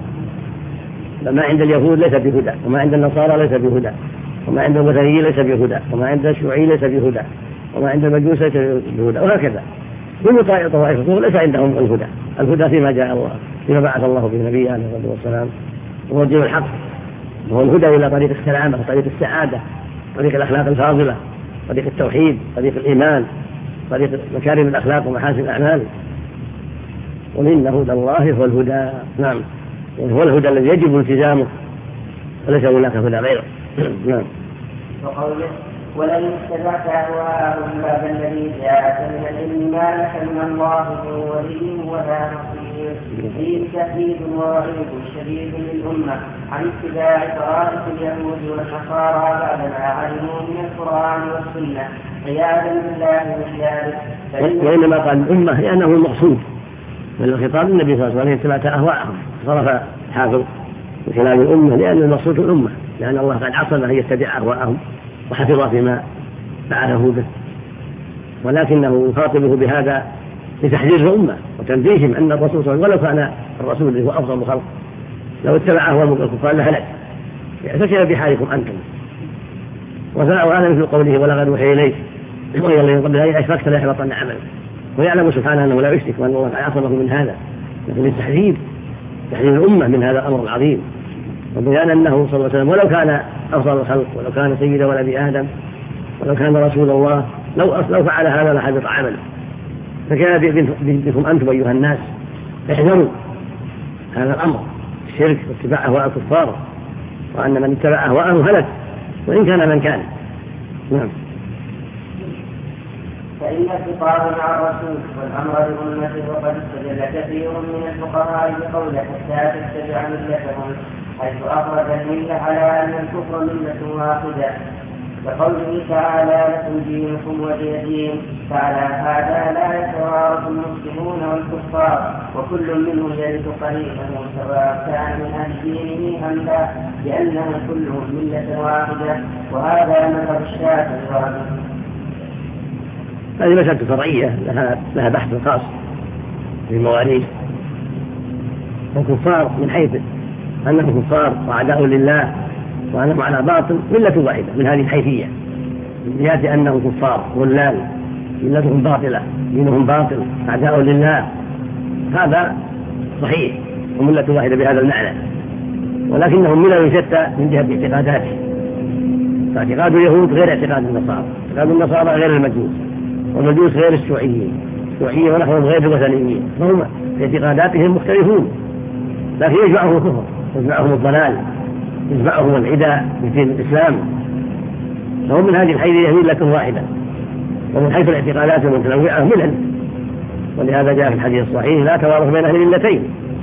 ما عند اليهود ليس بهدى، وما عند النصارى ليس بهدى، وما عند الوثنيين ليس بهدى، وما عند الشيوعي ليس بهدى، وما عند المجوس ليس بهدى، وهكذا كل طائفة ليس عندهم الهدى. الهدى فيما جاء الله فيما بعث الله به نبيه عليه الصلاة والسلام، وهو الدين الحق، وهو الهدى إلى طريق السلامة وطريق السعادة، طريق الأخلاق الفاضلة، طريق التوحيد، طريق الإيمان، طريق مكارم الأخلاق ومحاسن الأعمال. وإن هدى الله هو الهدى، نعم، هو الهدى الذي يجب التزامه وليس هناك هدى غيره. نعم. وقوله ولئن اتبعت أهواءهم بعد الذي جاءك من العلم ما لك من الله من ولي ولا نصير. فيه تهديد ووعيد شديد للأمة عن اتباع طرائق اليهود والنصارى بعد ما علموا من القرآن والسنة عياذا بالله من ذلك. وإنما قال الأمة لأنه المقصود من الخطاب النبي صلى الله عليه وسلم اتبعت أهواءهم، صرف حافظ من خلال الأمة لأن المقصود الأمة، لأن الله قد عصم أن يتبع أهواءهم وحفظ فيما فعله به، ولكنه يخاطبه بهذا لتحذير الأمة وتنبيههم أن الرسول صلى الله عليه وسلم ولو كان الرسول اللي هو أفضل الخلق لو اتبع أهواء الكفار لهلك، فكيف بحالكم أنتم. وهذا مثل قوله ولقد أوحي إليك وإلى الذين قبل ذلك أشركت ليحبطن عملك، ويعلم سبحانه أنه لا يشرك وأن الله عصمه من هذا، لكن التحذير تحذير الأمة من هذا الأمر العظيم، وبيان أنه صلى الله عليه وسلم ولو كان أفضل الخلق ولو كان سيد ولد آدم ولو كان رسول الله لو فعل هذا لحبط عمله. فكان بكم أنتم أيها الناس احذروا هذا الأمر، الشرك واتباع أهواء الكفار، وأن من اتبع أهواءه هلك وإن كان من كان. نعم. فإن الخطاب مع الرسول والأمر لأمته، وقد استدل كثير من الفقهاء بقوله حتى تتبع ملتهم، حيث أخرج الملة على أن الكفر ملة واحدة، وقوله تعالى لكم دينكم ولي دين، فعلى هذا لا يتوارث المسلمون والكفار، وكل منهم يرث قريبه سواء كان من أهل دينه أم لا، لأنهم كلهم ملة واحدة، وهذا مذهب الشافعي. هذه مسألة فرعية لها بحث خاص في المواريث. الكفار من حيث أنهم كفار وأعداء لله وأنهم على باطل ملة واحدة من هذه الحيثية، من جهة أنهم كفار ضلال ملتهم باطلة، دينهم باطل، أعداء لله، هذا صحيح، وملة واحدة بهذا المعنى، ولكنهم ملل شتى من جهة اعتقاداتهم. فاعتقاد اليهود غير اعتقاد النصارى، اعتقاد النصارى غير المجوس، والمجوس غير الشيوعيين، الشيوعيين ونحوهم غير الوثنيين، فهم في اعتقاداتهم مختلفون، لكن يجمعهم الكفر، يجمعهم الضلال، يجمعهم العداء في الإسلام، فهم من هذه الحيث ملة واحدة، ومن حيث الاعتقادات المتنوعة ملل. ولهذا جاء في الحديث الصحيح لا توارث بين أهل الملتين.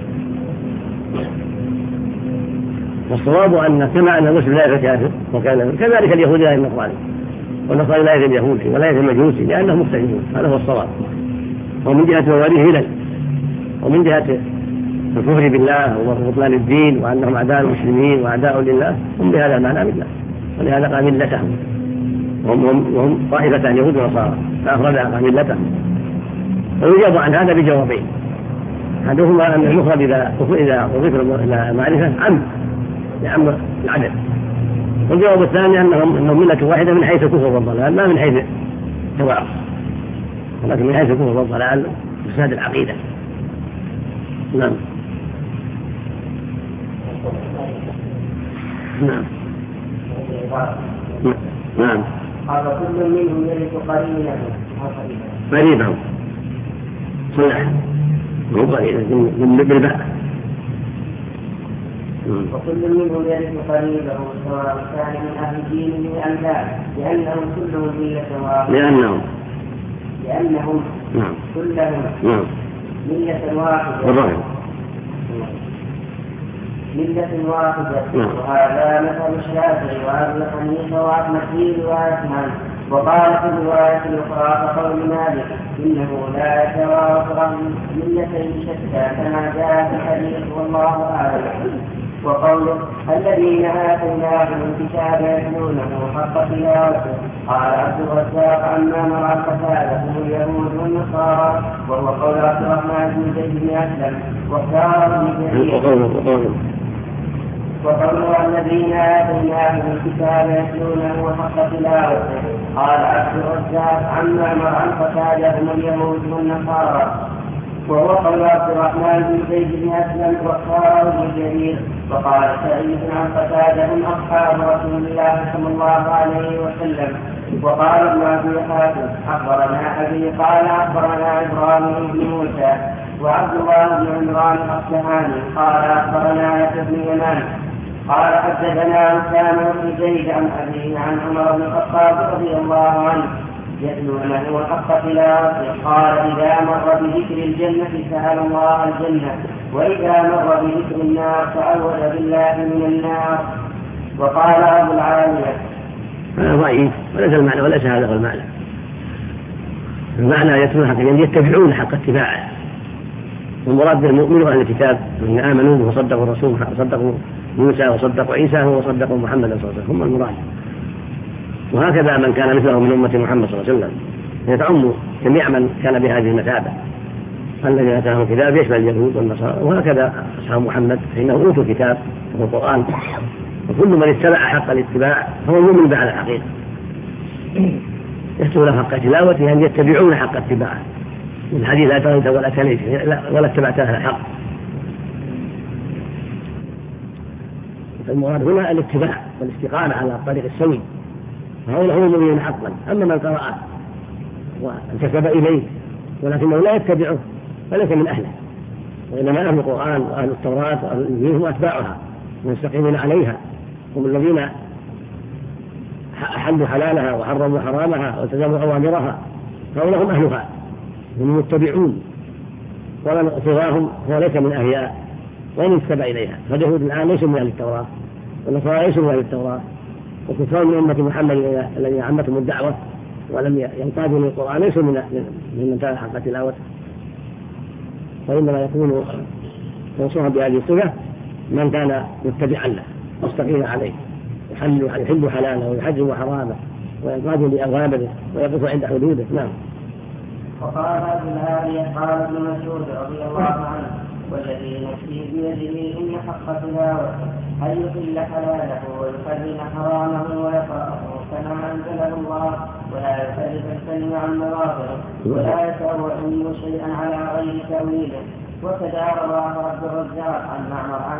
والصواب أن كما أن المسلم لا يزال كافر كذلك اليهود لا يزال نصراني، والنصراني لا يزال يهودي ولا يزال مجوسي، لأنهم مختلفون. هذا هو الصواب. ومن جهة مواليه ملل، ومن جهة الكفر بالله وبطلان الدين وأنهم أعداء المسلمين وأعداء لله هم بهذا المعنى ملة، ولهذا قال ملتهم، وهم طائفتان يهود ونصارى فأفردها قال ملتهم. ويجاب عن هذا بجوابين، أحدهما أن المفرد إذا أضيف إلى معرفة عم العدد، والجواب الثاني أنهم ملة واحدة من حيث الكفر والضلال، لا من حيث التوارث، ولكن من حيث الكفر والضلال فساد العقيدة. نعم. نعم. نعم. قال كل منهم يرث قريبه صلح مو قريبه بالباء. وكل منهم يرث قريبه سواء كان من أهل دينه أم لا، لأنهم كلهم ملة واحدة. لأنهم نعم كلهم ملة واحدة. ملة واحدة. وهذا مثل الشافعي وأبي حنيفة وأحمد في رواية عنه. وقال في الرواية الأخرى كقول مالك إنه لا يتوارث ملتين شتى كما جاء في الحديث والله أعلم. وقوله الذين آتيناهم الكتاب يتلونه حق تلاوته. قال عبد الرزاق عما مرى فسادهم اليهود والنصارى، وهو قول عبد الرحمن بن زيد بن أسلم واختاره ابن جرير. وقوله الذين آتيناهم الكتاب يتلونه حق تلاوته. قال عبد الرزاق عما مرى فسادهم اليهود والنصارى، وهو قول عبد الرحمن بن زيد بن أسلم واختاره ابن جرير. وقال سعيد عن قتادة أصحاب رسول الله صلى الله عليه وسلم. وقال ابن أبي حاتم أخبرنا أبي قال أخبرنا إبراهيم بن موسى وعبد الله بن عمران الأصبهاني قال أخبرنا يحيى بن يمان قال حدثنا أسامة بن زيد عن أبيه عن عمر بن الخطاب رضي الله عنه يتلونه حق تلاوته. قال إذا مر بذكر الجنة سأل الله الجنة، وإذا مر بذكر النار تعوذ بالله من النار. وقال أبو العالية هذا ضعيف وليس المعنى وليس هذا هو المعنى. المعنى يتلون حق يعني يتبعون حق اتباعه، والمراد بالمؤمن أهل الكتاب من آمنوا وصدقوا الرسول وصدقوا موسى وصدقوا عيسى وصدقوا محمد صلى الله عليه وسلم هم المراد. وهكذا من كان مثله من أمة محمد صلى الله عليه وسلم يتعم جميع من كان بهذه المثابة. الذين آتاهم الكتاب يشمل اليهود والنصارى، وهكذا أصحاب محمد فإنهم أوتوا الكتاب والقرآن، وكل من اتبع حق الاتباع هو المؤمن بعد الحقيقة. يتلون حق تلاوته أن يتبعون حق اتباعه. من حديث لا تغيت ولا تليت ولا اتبعت أهل الحق. المراد هنا الاتباع والاستقامة على الطريق السوي، فهؤلاء هم المؤمنون حقا. أما من قرأه وانتسب إليه ولكنه لا يتبعه فليس من أهله، وإنما أهل القرآن وأهل التوراة وأهل الإنجيل هم أتباعها ويستقيمون عليها، هم الذين أحلوا حلالها وحرموا حرامها والتزموا أوامرها، فهؤلاء هم أهلها هم متبعون. ومن صغارهم هو ليس من أهلها وإن انتسب إليها. فاليهود الآن ليسوا من أهل التوراة والنصارى ليسوا من أهل التوراة، وكثار من أمة محمد الذين عمتهم الدعوة ولم ينقادوا للقرآن ليسوا من تلا حق تلاوته، وإنما يكون موصوفا بهذه الصفة من كان متبعا له مستقيما عليه يحب حلاله ويحجم حرامه وينقاد لأوامره ويقف عند حدوده. نعم. وقال ابن العالية قال ابن مسعود رضي الله عنه والذي نفسي بيده إن حق تلاوته أن يحل حلاله ويحرم حرامه ويقرأه كما أنزله الله ولا يحرف الكلم عن مواضعه ولا يتأول شيئا على غير تأويله. وكذا رواه عبد الرزاق عن معمر عن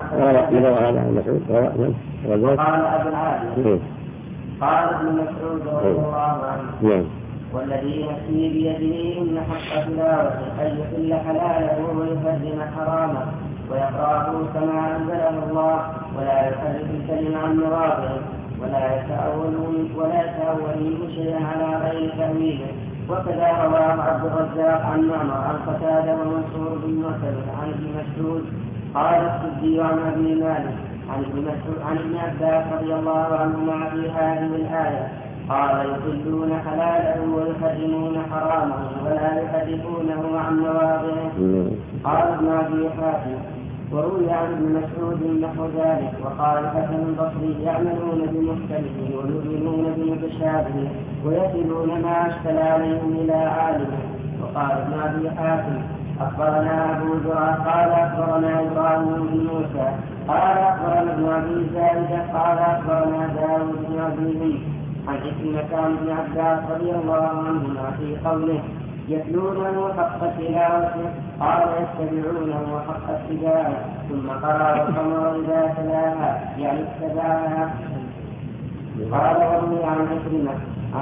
قال أبو العالي قال ابن مسعود رضي الله عنه والذي نفسي بيده إن حق تلاوته أن يحل حلاله ويحرم حرامه ويقرأه كما أنزله الله ولا يحرف الكلم عن مواضعه ولا يتأول شيئا على غير تأويله. وكذا رواه عبد الرزاق عن معمر عن قتادة ومنصور بن معتمر عن ابن مسعود قال السدي عن أبي مالك عن ابن عباس رضي الله عنهما في هذه الآية قال يحلون حلاله ويحرمون حرامه ولا يحرفونه عن مواضعه. قال ابن أبي حاتم وروي عن ابن مسعود نحو ذلك. وقال الحسن البصري يعملون بمختلفه ويؤمنون بمتشابهه ويصلون ما اشكل عليهم الى عالمه. وقال ابن ابي حاتم اخبرنا ابو زرعه قال اخبرنا ابراهيم بن موسى قال اخبرنا ابن ابي زائده قال اخبرنا داود بن ابي عن عكرمة عن ابن عباس رضي الله عنهما في قوله يتلونه حق تلاوته قال يتبعونه حق اتباعه ثم قرأ القمر إذا تلاها يعني اتبعها. قال وروي عن عكرمة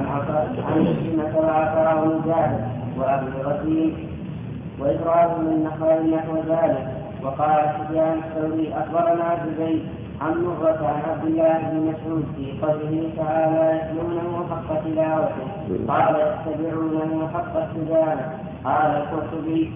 وعطاء ومجاهد وأبي الرزين وإبراهيم النخعي نحو ذلك. وقال سفيان الثوري أخبرنا زبيد عن مرة عن عبد الله بن مسعود في قوله تعالى يتلونه حق تلاوته قال يتبعونه حق اتباعه. قال القرطبي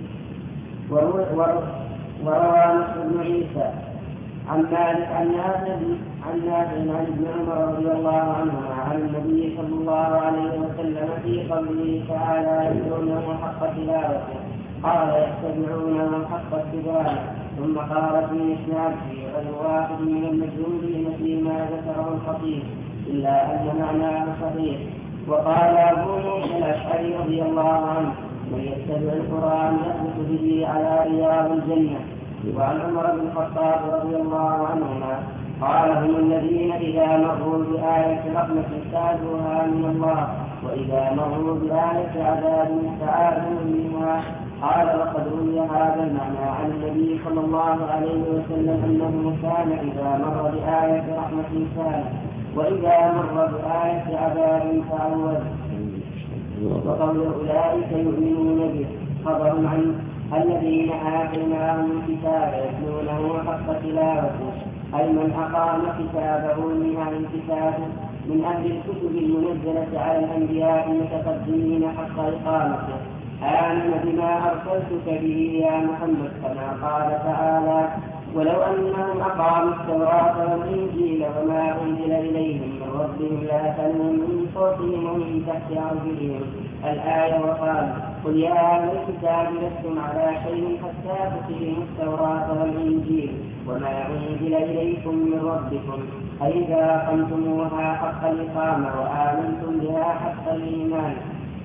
وروى نصر بن عيسى عن مالك عن نافع عن ابن عمر رضي الله عنهما عن النبي صلى الله عليه وسلم في قوله تعالى يتلونه حق تلاوته قال يتبعونه حق اتباعه. ثم قال في إسناده غير واحد من المجهولين فيما ذكره الخطيب إلا أن معناه صحيح. وقال أبو موسى الأشعري رضي الله عنه من يتبع القرآن يثبت به على رياض الجنة. وعن عمر بن الخطاب رضي الله عنهما قال هم الذين إذا مروا بآية رحمة سألوها من الله وإذا مروا بآية عذاب استعاذوا منها. قال وقد روي هذا المعنى عن النبي صلى الله عليه وسلم أنه كان إذا مر بآية رحمة سأل وإذا مر بآية عذاب فعوذ. وقول أولئك يؤمنون به خبر عن الذين آتيناهم الكتاب يتلونه حق تلاوته أي من أقام كتابه من أهل الكتاب من أهل الكتب المنزلة على الأنبياء المتقدمين حق إقامته آمن بما أرسلتك به يا محمد كما قال تعالى ولو أنهم أقاموا التوراة والإنجيل وما أنزل إليهم من ربهم لأكلوا من فوقهم ومن تحت أرجلهم الآية. وقال قل يا أهل الكتاب لستم على شيء حتى تقيموا التوراة والإنجيل وما أنزل إليكم من ربكم أي إذا أقمتموها حق الإقامة وآمنتم بها حق الإيمان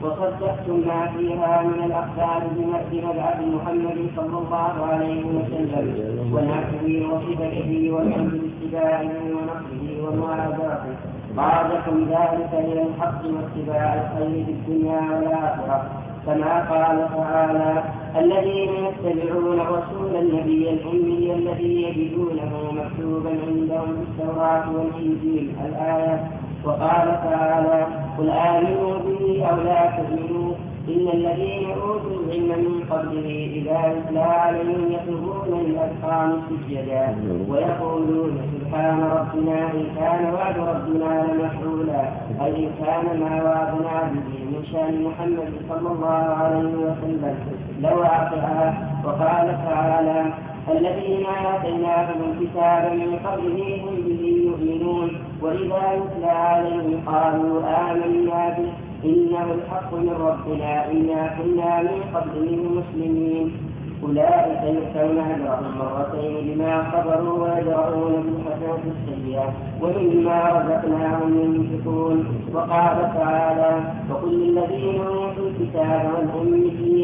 وصدقتم ما فيها من الأخبار بمبعث محمد صلى الله عليه وسلم ونحوه وصفته والحمد باتباعه ونصره ومعاذاته قادكم ذلك إلى الحق واتباع الخير في الدنيا والآخرة كما قال تعالى الذين يتبعون رسول النبي الأمي الذي يجدونه مكتوبا عندهم في التوراة والإنجيل الآية. وقال تعالى قل آمنوا به أو لا تؤمنوا إن الذين أوتوا العلم من قبله إذا يتلى عليهم يخرون للأذقان سجدا ويقولون سبحان ربنا إن كان وعد ربنا لمفعولا أي إن كان ما وعدنا به من شأن محمد صلى الله عليه وسلم لواقعا. وقال تعالى الذين آتيناهم الكتاب من قبله هم به يؤمنون وإذا يتلى عليهم قالوا آمنا به إنه الحق من ربنا إنا كنا من قبله مسلمين. أولئك يؤتون أجرهم مرتين بما صبروا ويدرؤون بالحسنة السيئة ومما رزقناهم ينفقون. وقال تعالى وقل للذين أوتوا الكتاب والأميين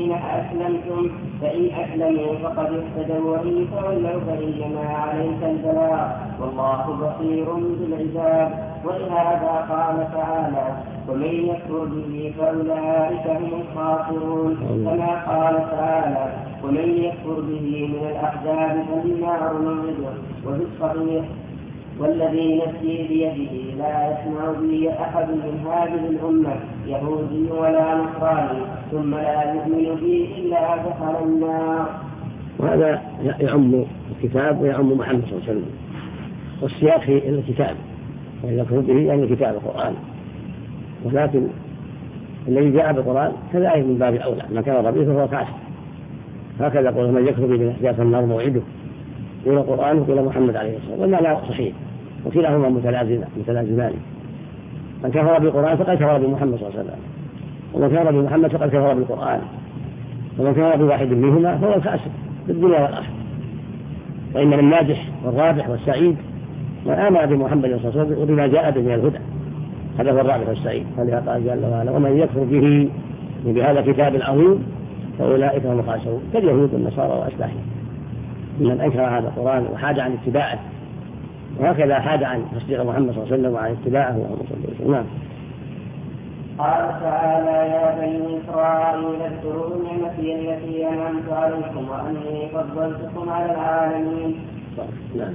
أسلمتم فإن أسلموا فقد اهتدوا وإن تولوا فإنما عليك البلاغ والله بصير بالعباد. ولهذا قال تعالى ومن يكفر به فأولئك هم الخاسرون كما قال تعالى ومن يكفر به من الأحزاب فالنار موعده. وفي الصحيح والذي نفسي بيده لا يسمع بي أحد من هذه الأمة يهودي ولا نصراني ثم لا يؤمن بي إلا دخل النار. وهذا يعم الكتاب ويعم محمد صلى الله عليه وسلم، والسياق في الكتاب ويذكر به يعني الكتاب القرآن، ولكن الذي جاء بالقرآن كذلك من باب أولى ما كان ربيه فهو كافر. هكذا قول من يكفر به من أحزاب النار موعده قول القرآن وقول محمد عليه الصلاة والسلام والمعنى صحيح وكلاهما متلازمان. من كفر بالقرآن فقد كفر بمحمد صلى الله عليه وسلم، ومن كفر بمحمد فقد كفر بالقرآن، ومن كفر بواحد منهما فهو الخاسر في الدنيا والآخرة. وإنما الناجح والرابح والسعيد من آمن بمحمد صلى الله عليه وسلم وبما جاء به من الهدى، هذا هو الرابح والسعيد. فلهذا قال جل وعلا ومن يكفر به بهذا الكتاب العظيم فأولئك هم الخاسرون كاليهود والنصارى وأشباههم من أنكر هذا القرآن وحاد عن اتباعه، وهكذا حاد عن تصديق محمد صلى الله عليه وسلم وعن اتباعه نعم. قال تعالى يا بني إسرائيل اذكروا نعمتي التي أنعمت عليكم وأني فضلتكم على العالمين. نعم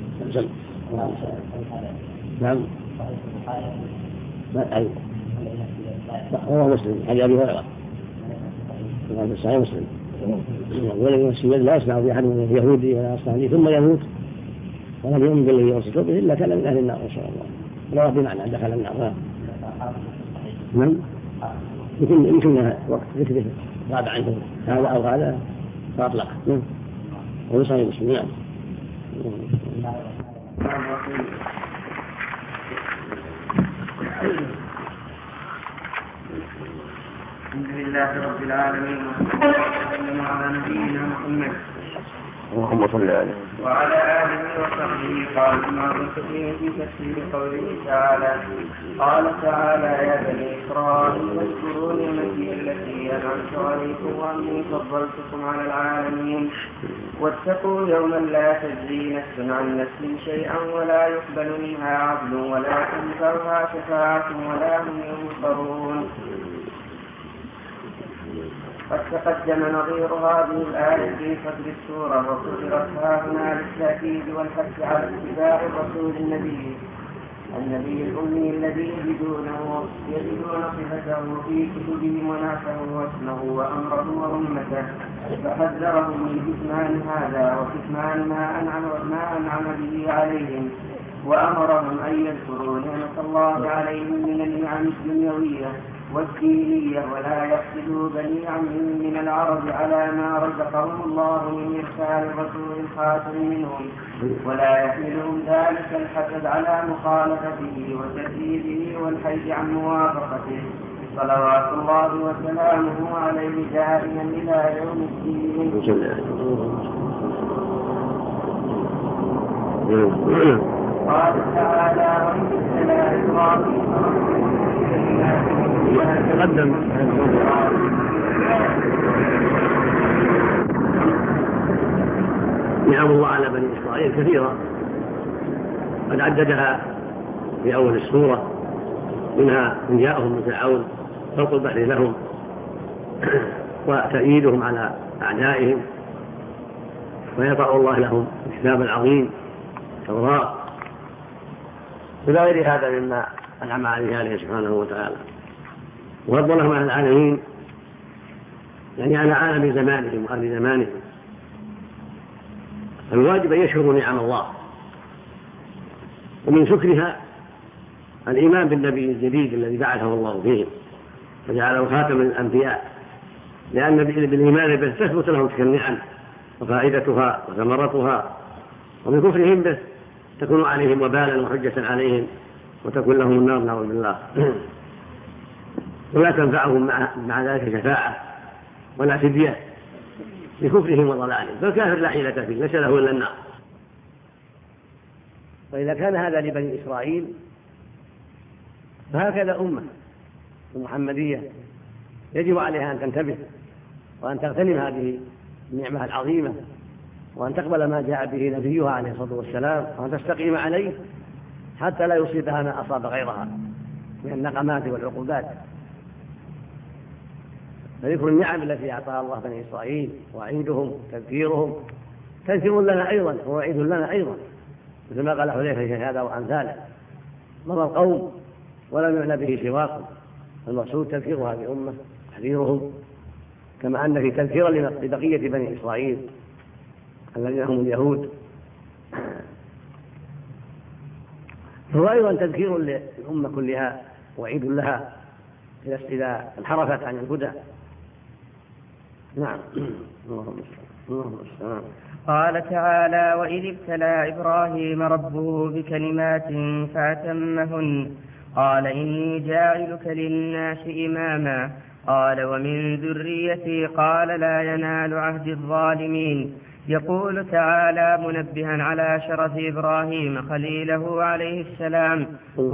نعم أيوه هو مسلم هذا أبي هريرة هذا صحيح مسلم. ولم يمسي لا يسمع في أحد من يهودي ولا نصراني ثم يموت ولم يؤمن بالذي أرسل به إلا كان من أهل النار إن شاء الله. لا بمعنى دخل النار. نعم يمكن وقت ذكره غاب عنه هذا أو هذا فأطلق. نعم وصحيح مسلم. نعم. الحمد لله رب العالمين وسلم على نبينا محمد اللهم صل عليه وعلى آله وصحبه. قال الإمام كثير في تفسير قوله تعالى قال تعالى يا بني إسرائيل اذكروا نعمتي التي أنعمت عليكم وأني فضلتكم على العالمين واتقوا يوما لا تجزي نفس عن نفس شيئا ولا يقبل منها عدل ولا تنفعها شفاعة ولا هم ينصرون. قد تقدم نظير هذه الآية في صدر السورة وذكرت هنا للتأكيد والحث على اتباع الرسول النبي الأمي الذي يجدون صفته في كتبهم ونعته واسمه وأمره وأمته، فحذرهم من كتمان هذا وكتمان ما أنعم به عليهم، وأمرهم أن يذكروا نعمة الله عليهم من النعم الدنيوية والدينية ولا يحسدوا بني عم من العرب على ما رزقهم الله من إرسال الرسول الخاتم منهم، ولا يحملهم ذلك الحسد على مخالفته وتكذيبه والحيد عن موافقته، صلوات الله وسلامه عليه دائما إلى يوم الدين. قال تعالى وإن لا إبراهيم تقدم نعم الله على بني إسرائيل كثيرة قد عددها في أول السورة، منها إن جاءهم من فرعون فوق البحر لهم وتأييدهم على أعدائهم ويطأ الله لهم الكتاب العظيم التوراة إلى غير هذا مما أنعم عليه سبحانه وتعالى، وفضلهم على العالمين يعني على عالم زمانهم وأهل زمانهم. الواجب أن يشكروا نعم الله، ومن شكرها الإيمان بالنبي الجديد الذي بعثه الله فيهم وجعله خاتم الأنبياء، لأن بالإيمان به تثبت لهم تلك النعم وفائدتها وثمرتها، وبكفرهم به تكون عليهم وبالا وحجة عليهم وتكون لهم النار نعوذ بالله، ولا تنفعهم مع ذلك شفاعة ولا فدية بكفرهم وضلالهم، فالكافر لا حيلة فيه ليس له إلا النار. وإذا كان هذا لبني إسرائيل فهكذا أمة المحمدية يجب عليها أن تنتبه وأن تغتنم هذه النعمة العظيمة، وأن تقبل ما جاء به نبيها عليه الصلاة والسلام، وأن تستقيم عليه حتى لا يصيبها ما أصاب غيرها من النقمات والعقوبات. فذكر النعم التي أعطاها الله بني إسرائيل وعيدهم تذكيرهم تذكير لنا أيضا ووعيد لنا أيضا، مثل ما قال حذيفة في هذا وأمثاله: مضى القوم ولم يعنى به سواكم. المقصود تذكير هذه الأمة تحذيرهم، كما أن في تذكيرا لبقية بني إسرائيل الذين هم اليهود، فهو أيضا تذكير للأمة كلها وعيد لها إذا انحرفت عن الهدى. نعم. قال تعالى: وإذ ابتلى إبراهيم ربه بكلمات فأتمهن قال إني جاعلك للناس إماما قال ومن ذريتي قال لا ينال عهد الظالمين. يقول تعالى منبها على شرف إبراهيم خليله عليه السلام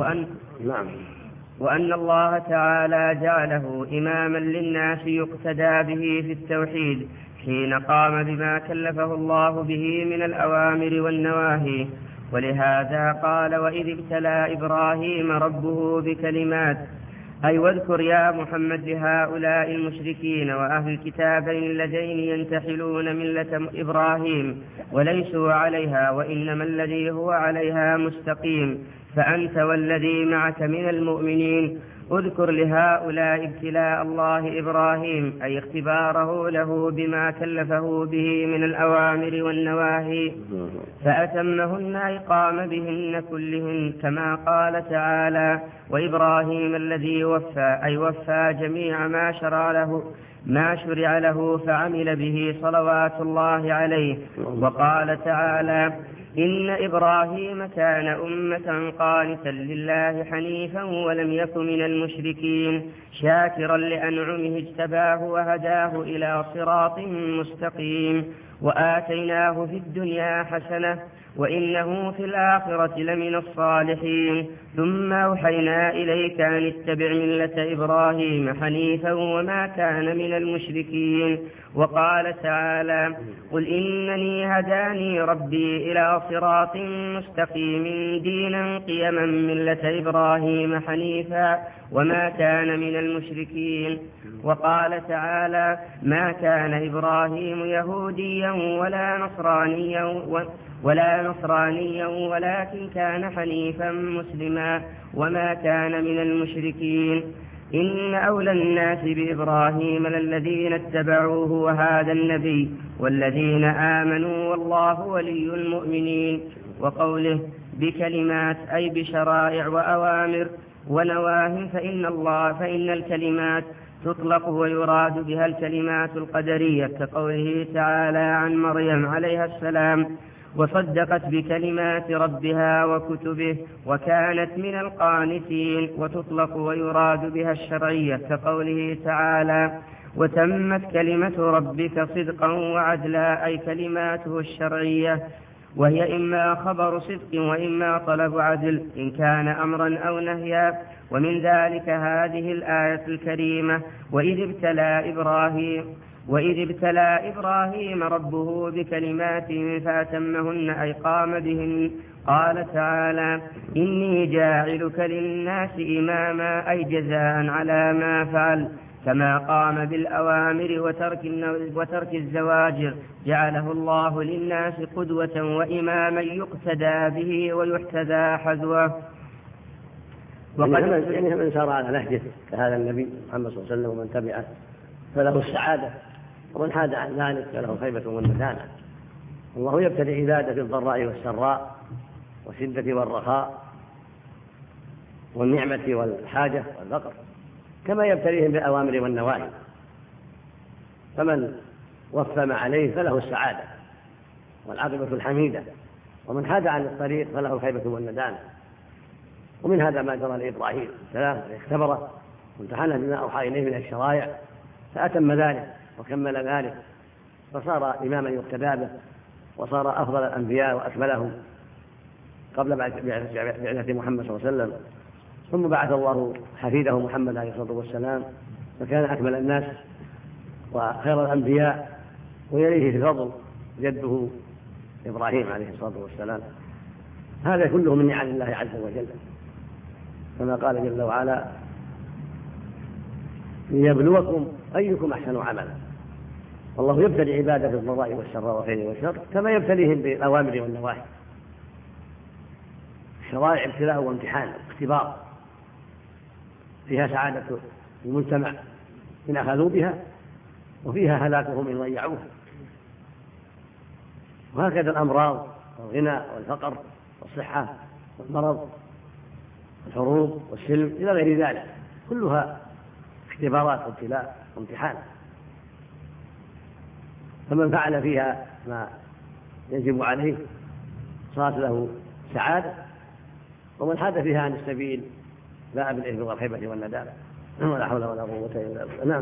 وأن الله تعالى جعله إماما للناس يقتدى به في التوحيد حين قام بما كلفه الله به من الأوامر والنواهي. ولهذا قال: وإذ ابتلى إبراهيم ربه بكلمات، أي واذكر يا محمد لهؤلاء المشركين وأهل الكتابين الذين ينتحلون ملة إبراهيم وليسوا عليها وإنما الذي هو عليها مستقيم، فأنت والذي معك من المؤمنين. اذكر لهؤلاء ابتلاء الله إبراهيم، أي اختباره له بما كلفه به من الأوامر والنواهي فأتمهن أي قام بهن كلهن، كما قال تعالى: وإبراهيم الذي وفى، أي وفى جميع ما شرع له فعمل به صلوات الله عليه. وقال تعالى: إن إبراهيم كان أمة قانتا لله حنيفا ولم يك من المشركين شاكرا لأنعمه اجتباه وهداه إلى صراط مستقيم وآتيناه في الدنيا حسنة وإنه في الآخرة لمن الصالحين. ثم أوحينا إليك أن اتبع ملة إبراهيم حنيفا وما كان من المشركين. وقال تعالى: قل إنني هداني ربي إلى صراط مستقيم دينا قيما ملة إبراهيم حنيفا وما كان من المشركين. وقال تعالى: ما كان إبراهيم يهوديا ولا نصرانيا ولكن كان حنيفا مسلما وما كان من المشركين. إن أولى الناس بإبراهيم للذين اتبعوه وهذا النبي والذين آمنوا والله ولي المؤمنين. وقوله بكلمات أي بشرائع وأوامر ونواه، فإن الكلمات تطلق ويراد بها الكلمات القدرية، كقوله تعالى عن مريم عليها السلام: وصدقت بكلمات ربها وكتبه وكانت من القانتين. وتطلق ويراد بها الشرعية، كقوله تعالى: وتمت كلمة ربك صدقا وعدلا، أي كلماته الشرعية، وهي إما خبر صدق وإما طلب عدل إن كان أمرا أو نهيا. ومن ذلك هذه الآية الكريمة: وإذ ابتلى إبراهيم ربه بكلمات فأتمهن أي قام بهن. قال تعالى: إني جاعلك للناس إماما، أي جزاء على ما فعل، كما قام بالأوامر وترك الزواجر جعله الله للناس قدوة وإماما يقتدى به ويحتذى حذوه. يعني من سار على نهجه كهذا النبي محمد صلى الله عليه وسلم ومن تبعه فله السعادة، ومن حاد عن ذلك فله خيبة والندامة. الله يبتلي عباده في الضراء والسراء والشدة والرخاء والنعمة والحاجة والفقر، كما يبتليهم بالأوامر والنواهي. فمن وفى ما عليه فله السعادة والعاقبة الحميدة، ومن حاد عن الطريق فله الخيبة والندامة. ومن هذا ما جرى لإبراهيم السلام، اختبره وامتحنه بما أوحى إليه من الشرائع فأتم ذلك وكمل ذلك، فصار إماما يقتدى به، وصار أفضل الأنبياء وأكملهم قبل بعثة محمد صلى الله عليه وسلم. ثم بعث الله حفيده محمد عليه الصلاة والسلام، فكان أكمل الناس وخير الأنبياء، ويليه في الفضل جده إبراهيم عليه الصلاة والسلام. هذا كله من نعم الله عز وجل، كما قال جل وعلا: ليبلوكم أيكم أحسن عملا. والله يبتلي عباده بالضراء والسراء والخير والشر كما يبتليهم بالأوامر والنواهي. الشرائع ابتلاء وامتحان اختبار، فيها سعادة المجتمع إن أخذوا بها، وفيها هلاكهم إن ضيعوها. وهكذا الأمراض والغنى والفقر والصحة والمرض والحروب والسلم إلى غير ذلك، كلها اختبارات وابتلاء وامتحان. فمن فعل فيها ما يجب عليه صارت له سعادة، ومن حاد فيها عن السبيل باء بالإثم والخيبة والندامة، ولا حول ولا قوة إلا بالله. نعم.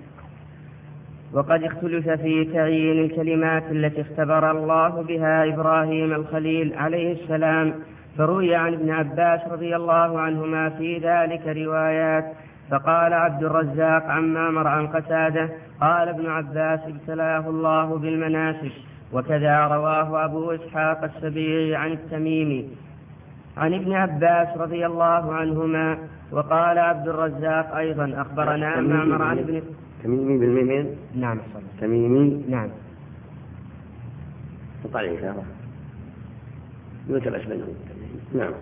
وقد اختلف في تعيين الكلمات التي اختبر الله بها إبراهيم الخليل عليه السلام، فروي عن ابن عباس رضي الله عنهما في ذلك روايات. فقال عبد الرزاق عن معمر عن قتادة قال ابن عباس: ابتلاه الله بالمناسك. وكذا رواه أبو إسحاق السبيعي عن التميمي عن ابن عباس رضي الله عنهما. وقال عبد الرزاق أيضا: أخبرنا معمر عن ابن تميمي بالميمين. نعم تميمي. نعم. طالع إشارة يتبس بينهم. نعم.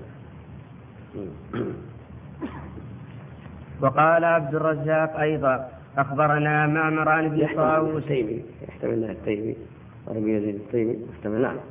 وقال عبد الرزاق أيضا: أخبرنا معمر عن ابن طاووس. التيمي يحتمل أنها التيمي، وربي يزيد التيمي يحتمل. نعم.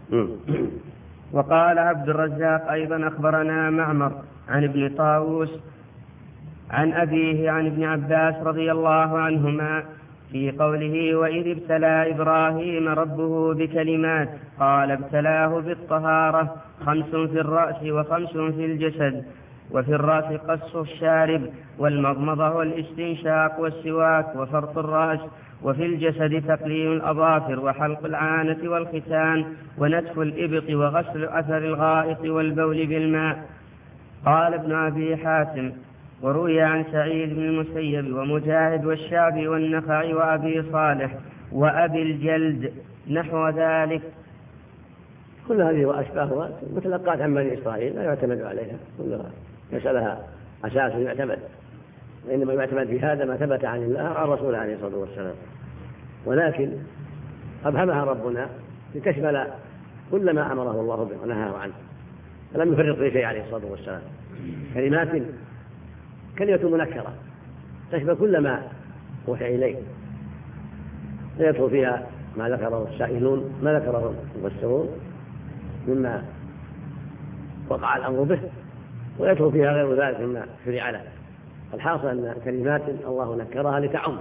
وقال عبد الرزاق أيضا: أخبرنا معمر عن ابن طاووس عن أبيه عن ابن عباس رضي الله عنهما في قوله: وإذ ابتلى إبراهيم ربه بكلمات قال ابتلاه بالطهارة 5 في الرأس و5 في الجسد. وفي الرأس قص الشارب والمضمضة والاستنشاق والسواك وفرط الرأس. وفي الجسد تقليم الأظافر وحلق العانة والختان ونتف الإبط وغسل أثر الغائط والبول بالماء. قال ابن أبي حاتم: وروي عن سعيد بن المسيب ومجاهد والشعبي والنخعي وأبي صالح وأبي الجلد نحو ذلك. كل هذه وأشباهها متلقات عن بني إسرائيل لا يعتمد عليها، كلها ليس لها أساس يعتمد، وإنما يعتمد في هذا ما ثبت عن الله عن رسوله عليه الصلاة والسلام. ولكن أبهمها ربنا لتشمل كل ما أمره الله به ونهاه عنه، فلم يفرط في شيء عليه الصلاة والسلام. كلمات كلمة منكرة تشمل كل ما أوحي إليه، ويدخل فيها ما ذكره السائلون ما ذكره المفسرون مما وقع الأمر به، ويدخل فيها غير ذلك مما شرع له. الحاصل أن كلمات الله نكرها لتعم،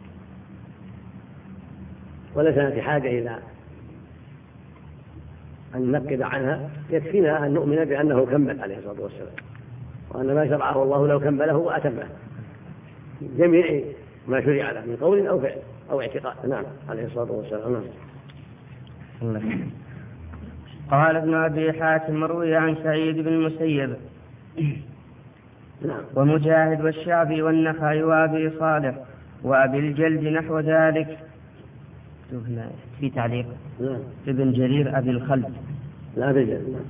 وليس في حاجة إلى أن ننقب عنها، يكفينا أن نؤمن بأنه كمل عليه الصلاة والسلام، وأن ما شرعه الله لو كمله وأتمه جميع ما شرع له من قول أو فعل أو اعتقاد. نعم عليه الصلاة والسلام. قال ابن أبي حاتم: روي عن سعيد بن المسيب ومجاهد والشعبي والنخعي وأبي صالح وأبي الجلد نحو ذلك. في تعليق ابن جرير أبي الخلد لا بجل.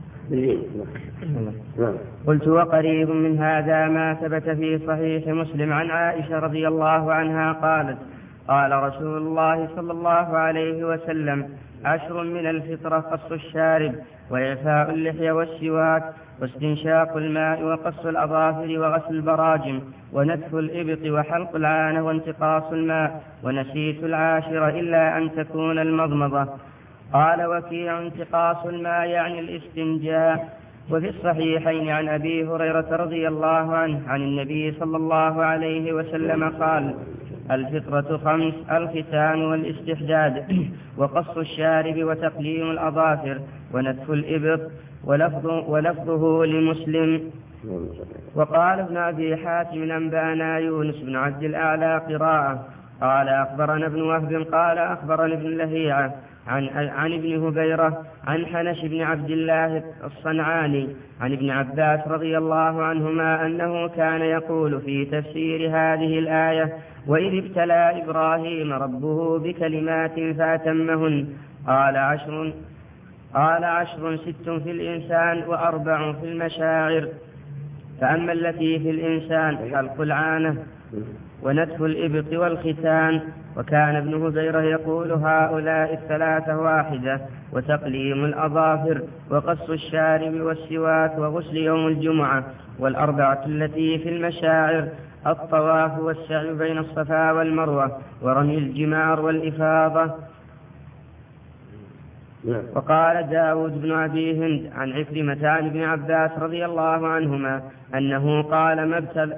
قلت: وقريب من هذا ما ثبت في صحيح مسلم عن عائشة رضي الله عنها قالت: قال رسول الله صلى الله عليه وسلم: 10 من الفطرة قص الشارب وإعفاء اللحية والسواك واستنشاق الماء وقص الأظافر وغسل البراجم ونتف الإبط وحلق العانة وانتقاص الماء، ونسيت 10 إلا أن تكون المضمضة. قال وكيع: انتقاص الماء يعني الاستنجاء. وفي الصحيحين عن أبي هريرة رضي الله عنه عن النبي صلى الله عليه وسلم قال: الفطرة 5: الختان والاستحداد وقص الشارب وتقليم الأظافر ونتف الإبط. ولفظه لمسلم. وقال ابن أبي حاتم: أنبأنا يونس بن عبد الأعلى قراءة قال أخبرنا ابن وهب قال أخبرنا ابن لهيعة عن ابن هبيرة عن حنش بن عبد الله الصنعاني عن ابن عباس رضي الله عنهما أنه كان يقول في تفسير هذه الآية: وإذ ابتلى إبراهيم ربه بكلمات فأتمهن قال 10 6 في الإنسان و4 في المشاعر. فأما التي في الإنسان حلق العانة ونتف الإبط والختان. وكان ابن هبيرة يقول هؤلاء الثلاثة واحدة: وتقليم الأظافر وقص الشارب والسواك وغسل يوم الجمعة. والأربعة التي في المشاعر الطواف والسعي بين الصفا والمروة ورمي الجمار والإفاضة. وقال داود بن أبي هند عن عكرمة عن ابن عباس رضي الله عنهما أنه قال: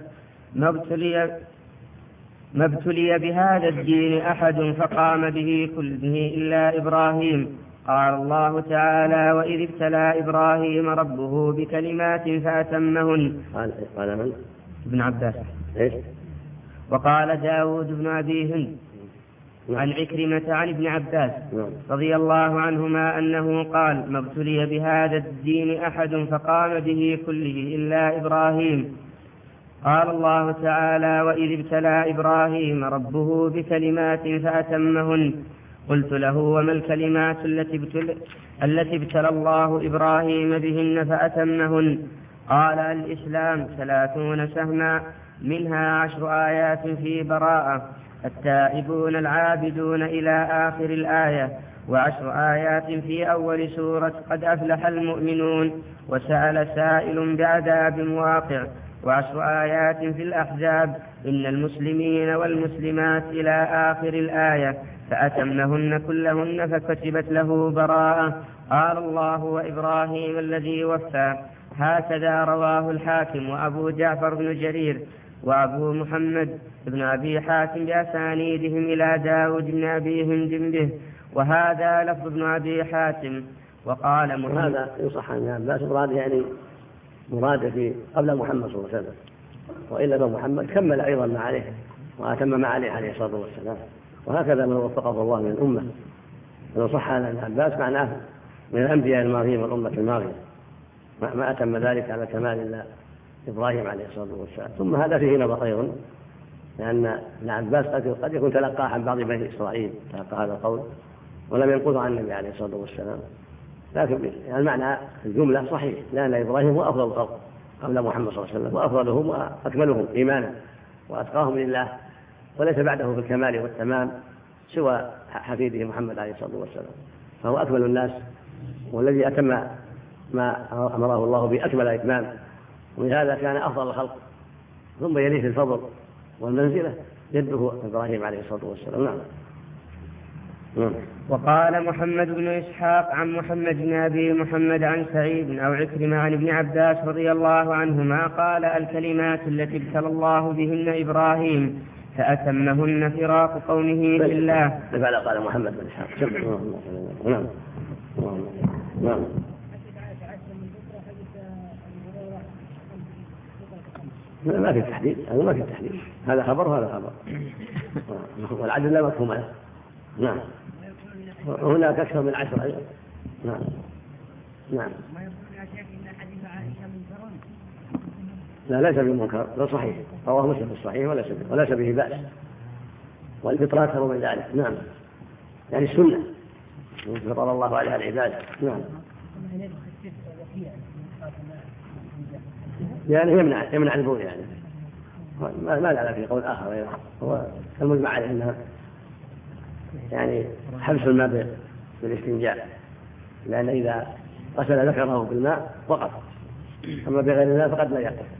ما ابتلي بهذا الدين أحد فقام به كله إلا إبراهيم. قال الله تعالى: وإذ ابتلى إبراهيم ربه بكلمات فأتمهن. قال من؟ ابن عباس. إيش؟ وقال داود بن أبي هند عن عكرمة عن ابن عباس رضي الله عنهما أنه قال: ما ابتلي بهذا الدين أحد فقام به كله إلا إبراهيم. قال الله تعالى: وإذ ابتلى إبراهيم ربه بكلمات فأتمهن. قلت له: وما الكلمات التي ابتلى الله إبراهيم بهن فأتمهن؟ قال: الإسلام 30 سهما، منها 10 آيات في براءة، التائبون العابدون إلى آخر الآية، و10 آيات في أول سورة قد أفلح المؤمنون، وسأل سائل بعذاب واقع، و10 آيات في الأحزاب، إن المسلمين والمسلمات إلى آخر الآية، فأتمهن كلهن فكتبت له براءة. قال الله: وإبراهيم الذي وفى. هكذا رواه الحاكم وأبو جعفر بن جرير وأبو محمد بن أبي حاتم بأسانيدهم إلى داود بن أبي هند به، وهذا لفظ ابن أبي حاتم. وقال محمد: وهذا يصح عن عباس مراد يعني مراد في قبل محمد صلى الله عليه وسلم، وإلا فمحمد كمل أيضا ما عليه وأتم ما عليه عليه الصلاة والسلام. وهكذا من وفقه الله من الأمة. لو صح عن عباس معناه من الأنبياء الماضيين والأمة الماضية، ما أتم ذلك على كمال إلا إبراهيم عليه الصلاة والسلام. ثم هذا فيه نظر أيضا، لأن ابن عباس قد يكون تلقاه عن بعض بني إسرائيل، تلقى هذا القول ولم ينقضه عن النبي عليه الصلاة والسلام. لكن المعنى الجملة صحيح، لأن إبراهيم هو أفضل الخلق قبل محمد صلى الله عليه وسلم، وأفضلهم وأكملهم إيمانا وأتقاهم لله، وليس بعده في الكمال والتمام سوى حفيده محمد عليه الصلاة والسلام، فهو أكمل الناس والذي أتم ما أمره الله بأكمل إتمام، ولهذا كان أفضل الخلق. ثم يليه الفضل والمنزلة جده إبراهيم عليه الصلاة والسلام. نعم. وقال محمد بن إسحاق عن محمد بن أبي محمد عن سعيد أو عكرمة عن ابن عباس رضي الله عنهما قال: الكلمات التي ابتلى الله بهن إبراهيم فأتمهن فراق قومه بالله. لفعل قال محمد بن إسحاق. نعم. نعم. ما في تحديد، هذا ما في تحديد، هذا خبر وهذا خبر، والعدل لا مفهوم له. نعم. هناك أكثر من 10 أيضا. نعم. نعم. لا ليس بمنكر، لا صحيح، رواه مسلم الصحيح وليس به بأس، والفطرة أكثر من ذلك. نعم. يعني السنة فطر الله عليها العباد. نعم. يعني يمنع البول، يعني ما دعنا في قول آخر، هو المجمع عليه أنها يعني حبس الماء بالاستنجاء، لأن إذا غسل ذكره بالماء وقف، أما بغير الماء فقد لا يقف.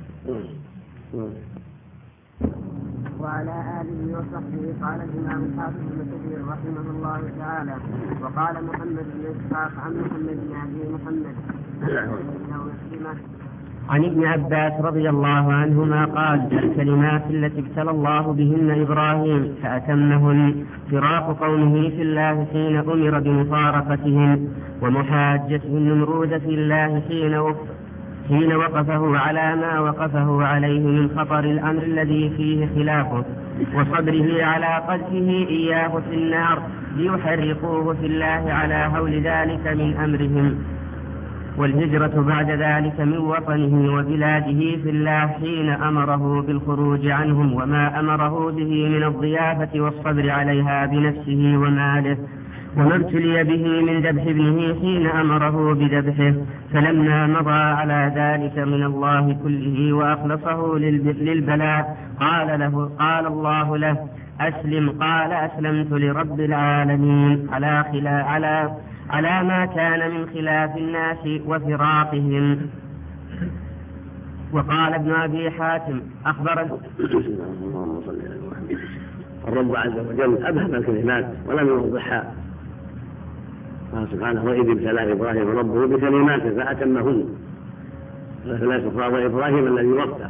وعلى آله وصحبه. قال الإمام الحافظ ابن كثير رحمه الله تعالى: وقال محمد بن إسحاق عن محمد بن أبي محمد عن ابن عباس رضي الله عنهما قال: الكلمات التي ابتلى الله بهن إبراهيم فأتمهن فراق قومه في الله حين أمر بمفارقتهم، ومحاجته النمرود في الله حين وقفه على ما وقفه عليه من خطر الأمر الذي فيه خلافه، وصبره على قذفه إياه في النار ليحرقوه في الله على هول ذلك من أمرهم، والهجرة بعد ذلك من وطنه وبلاده في الله حين أمره بالخروج عنهم، وما أمره به من الضيافة والصبر عليها بنفسه وماله، وما ابتلي به من ذبح ابنه حين أمره بذبحه، فلما مضى على ذلك من الله كله وأخلصه للبلاء قال الله له أسلم، قال أسلمت لرب العالمين على ما كان من خلاف الناس وفراقهم. وقال ابن أبي حاتم أخبرنا الرب عز وجل أبهم الكلمات ولم يوضحها، قال سبحانه وإذ ابتلى إبراهيم ربه بكلمات فأتمهن، فلا تفرض إبراهيم الذي وفى،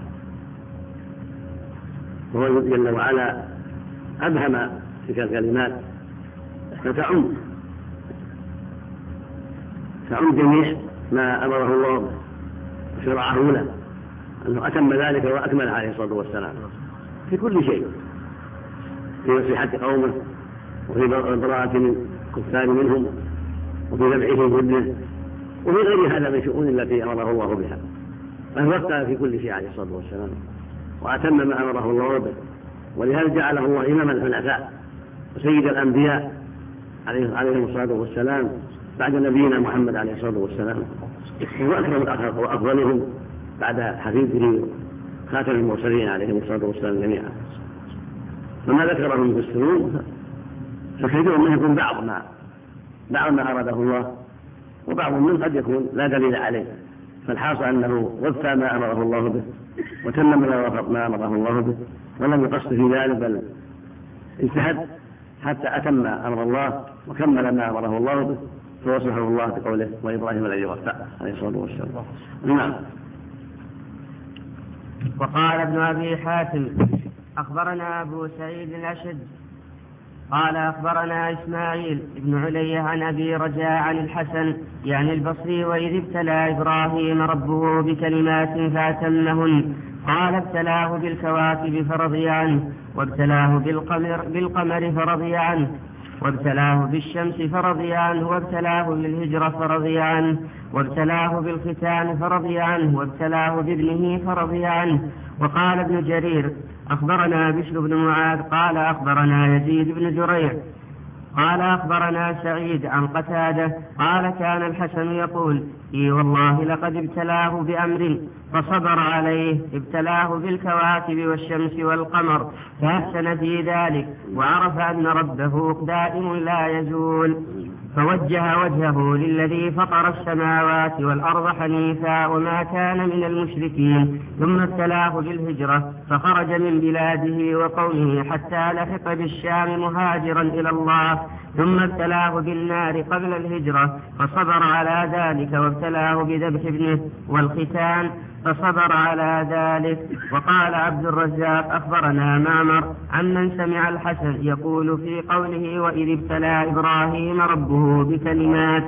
وهو جل وعلا أبهم تلك الكلمات فتعم جميع ما أمره الله وشرعه له، أنه أتم ذلك وأكمل عليه الصلاة والسلام في كل شيء، في نصيحة قومه وفي براءة الكفار منهم وفي ذبحهم ابنه وفي غير هذا من شؤون التي أمره الله بها، فوفى في كل شيء عليه الصلاة والسلام وأتم ما أمره الله به، ولهذا جعله الله إمام الحنفاء وسيد الأنبياء عليهم الصلاة والسلام بعد نبينا محمد عليه الصلاة والسلام، هو أكرم وأفضلهم بعد حفيده خاتم المرسلين عليهم الصلاة والسلام جميعا. فما ذكره المفسرون فكثير منه يكون بعض ما أراده الله، وبعض منه قد يكون لا دليل عليه، فالحاصل أنه وفى ما أمره الله به وتمم ما أمره الله به ولم يقصد في ذلك، بل اجتهد حتى أتم أمر الله وكمل ما أمره الله به، فوصفه الله بقوله وإبراهيم الذي وفى عليه الصلاة والسلام. نعم. وقال ابن أبي حاتم أخبرنا أبو سعيد الأشج قال أخبرنا إسماعيل بن علية عن أبي رجاء عن الحسن يعني البصري وإذ ابتلى إبراهيم ربه بكلمات فأتمهن، قال ابتلاه بالكواكب فرضي عنه، وابتلاه بالقمر فرضي عنه، وابتلاه بالشمس فرضي عنه، وابتلاه بالهجرة فرضي عنه، وابتلاه بالختان فرضي عنه، وابتلاه بابنه فرضي عنه. وقال ابن جرير أخبرنا بشر بن معاذ قال أخبرنا يزيد بن زريع قال أخبرنا سعيد عن قتادة قال كان الحسن يقول إي والله لقد ابتلاه بأمر فصبر عليه، ابتلاه بالكواكب والشمس والقمر فأحسن في ذلك، وعرف أن ربه دائم لا يزول، فوجه وجهه للذي فطر السماوات والأرض حنيفا وما كان من المشركين، ثم ابتلاه بالهجرة فخرج من بلاده وقومه حتى لحق بالشام مهاجرا إلى الله، ثم ابتلاه بالنار قبل الهجرة فصبر على ذلك، وابتلاه بذبح ابنه والختان فصبر على ذلك. وقال عبد الرزاق أخبرنا معمر عمن سمع الحسن يقول في قوله وإذ ابتلى إبراهيم ربه بكلمات،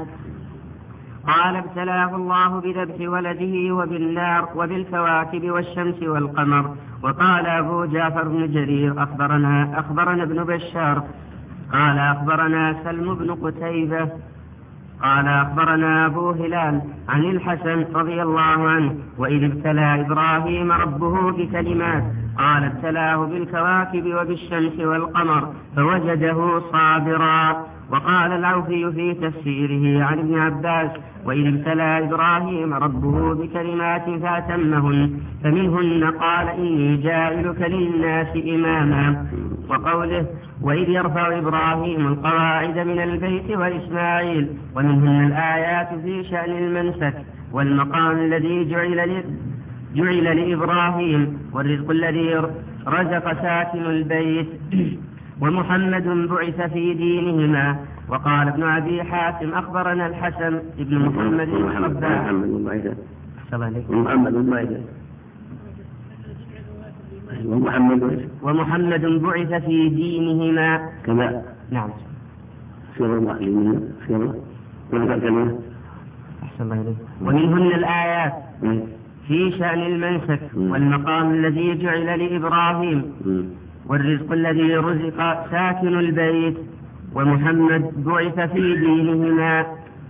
قال ابتلاه الله بذبح ولده وبالنار وبالكواكب والشمس والقمر. وقال أبو جعفر بن جرير أخبرنا ابن بشار قال أخبرنا سلم بن قتيبة قال أخبرنا أبو هلال عن الحسن رضي الله عنه وإذ ابتلى إبراهيم ربه بكلمات، قال ابتلاه بالكواكب وبالشمس والقمر فوجده صابرا. وقال العوفي في تفسيره عن ابن عباس وإذ ابتلى إبراهيم ربه بكلمات فأتمهن، فمنهن قال إني جاعلك للناس إماما. وقوله وإذ يرفع إبراهيم القواعد من البيت وإسماعيل، ومنهن الآيات في شأن المنسك والمقام الذي جعل لإبراهيم والرزق الذي رزق ساكن البيت، ومحمد بعث في دينهما. وقال ابن أبي حاتم أخبرنا الحسن ابن محمد ومحمد بعث في دينهما كذا. نعم. ومنهن الآيات في شأن المنسك والمقام الذي جعل لإبراهيم والرزق الذي رزق ساكن البيت، ومحمد بعث في دينهما.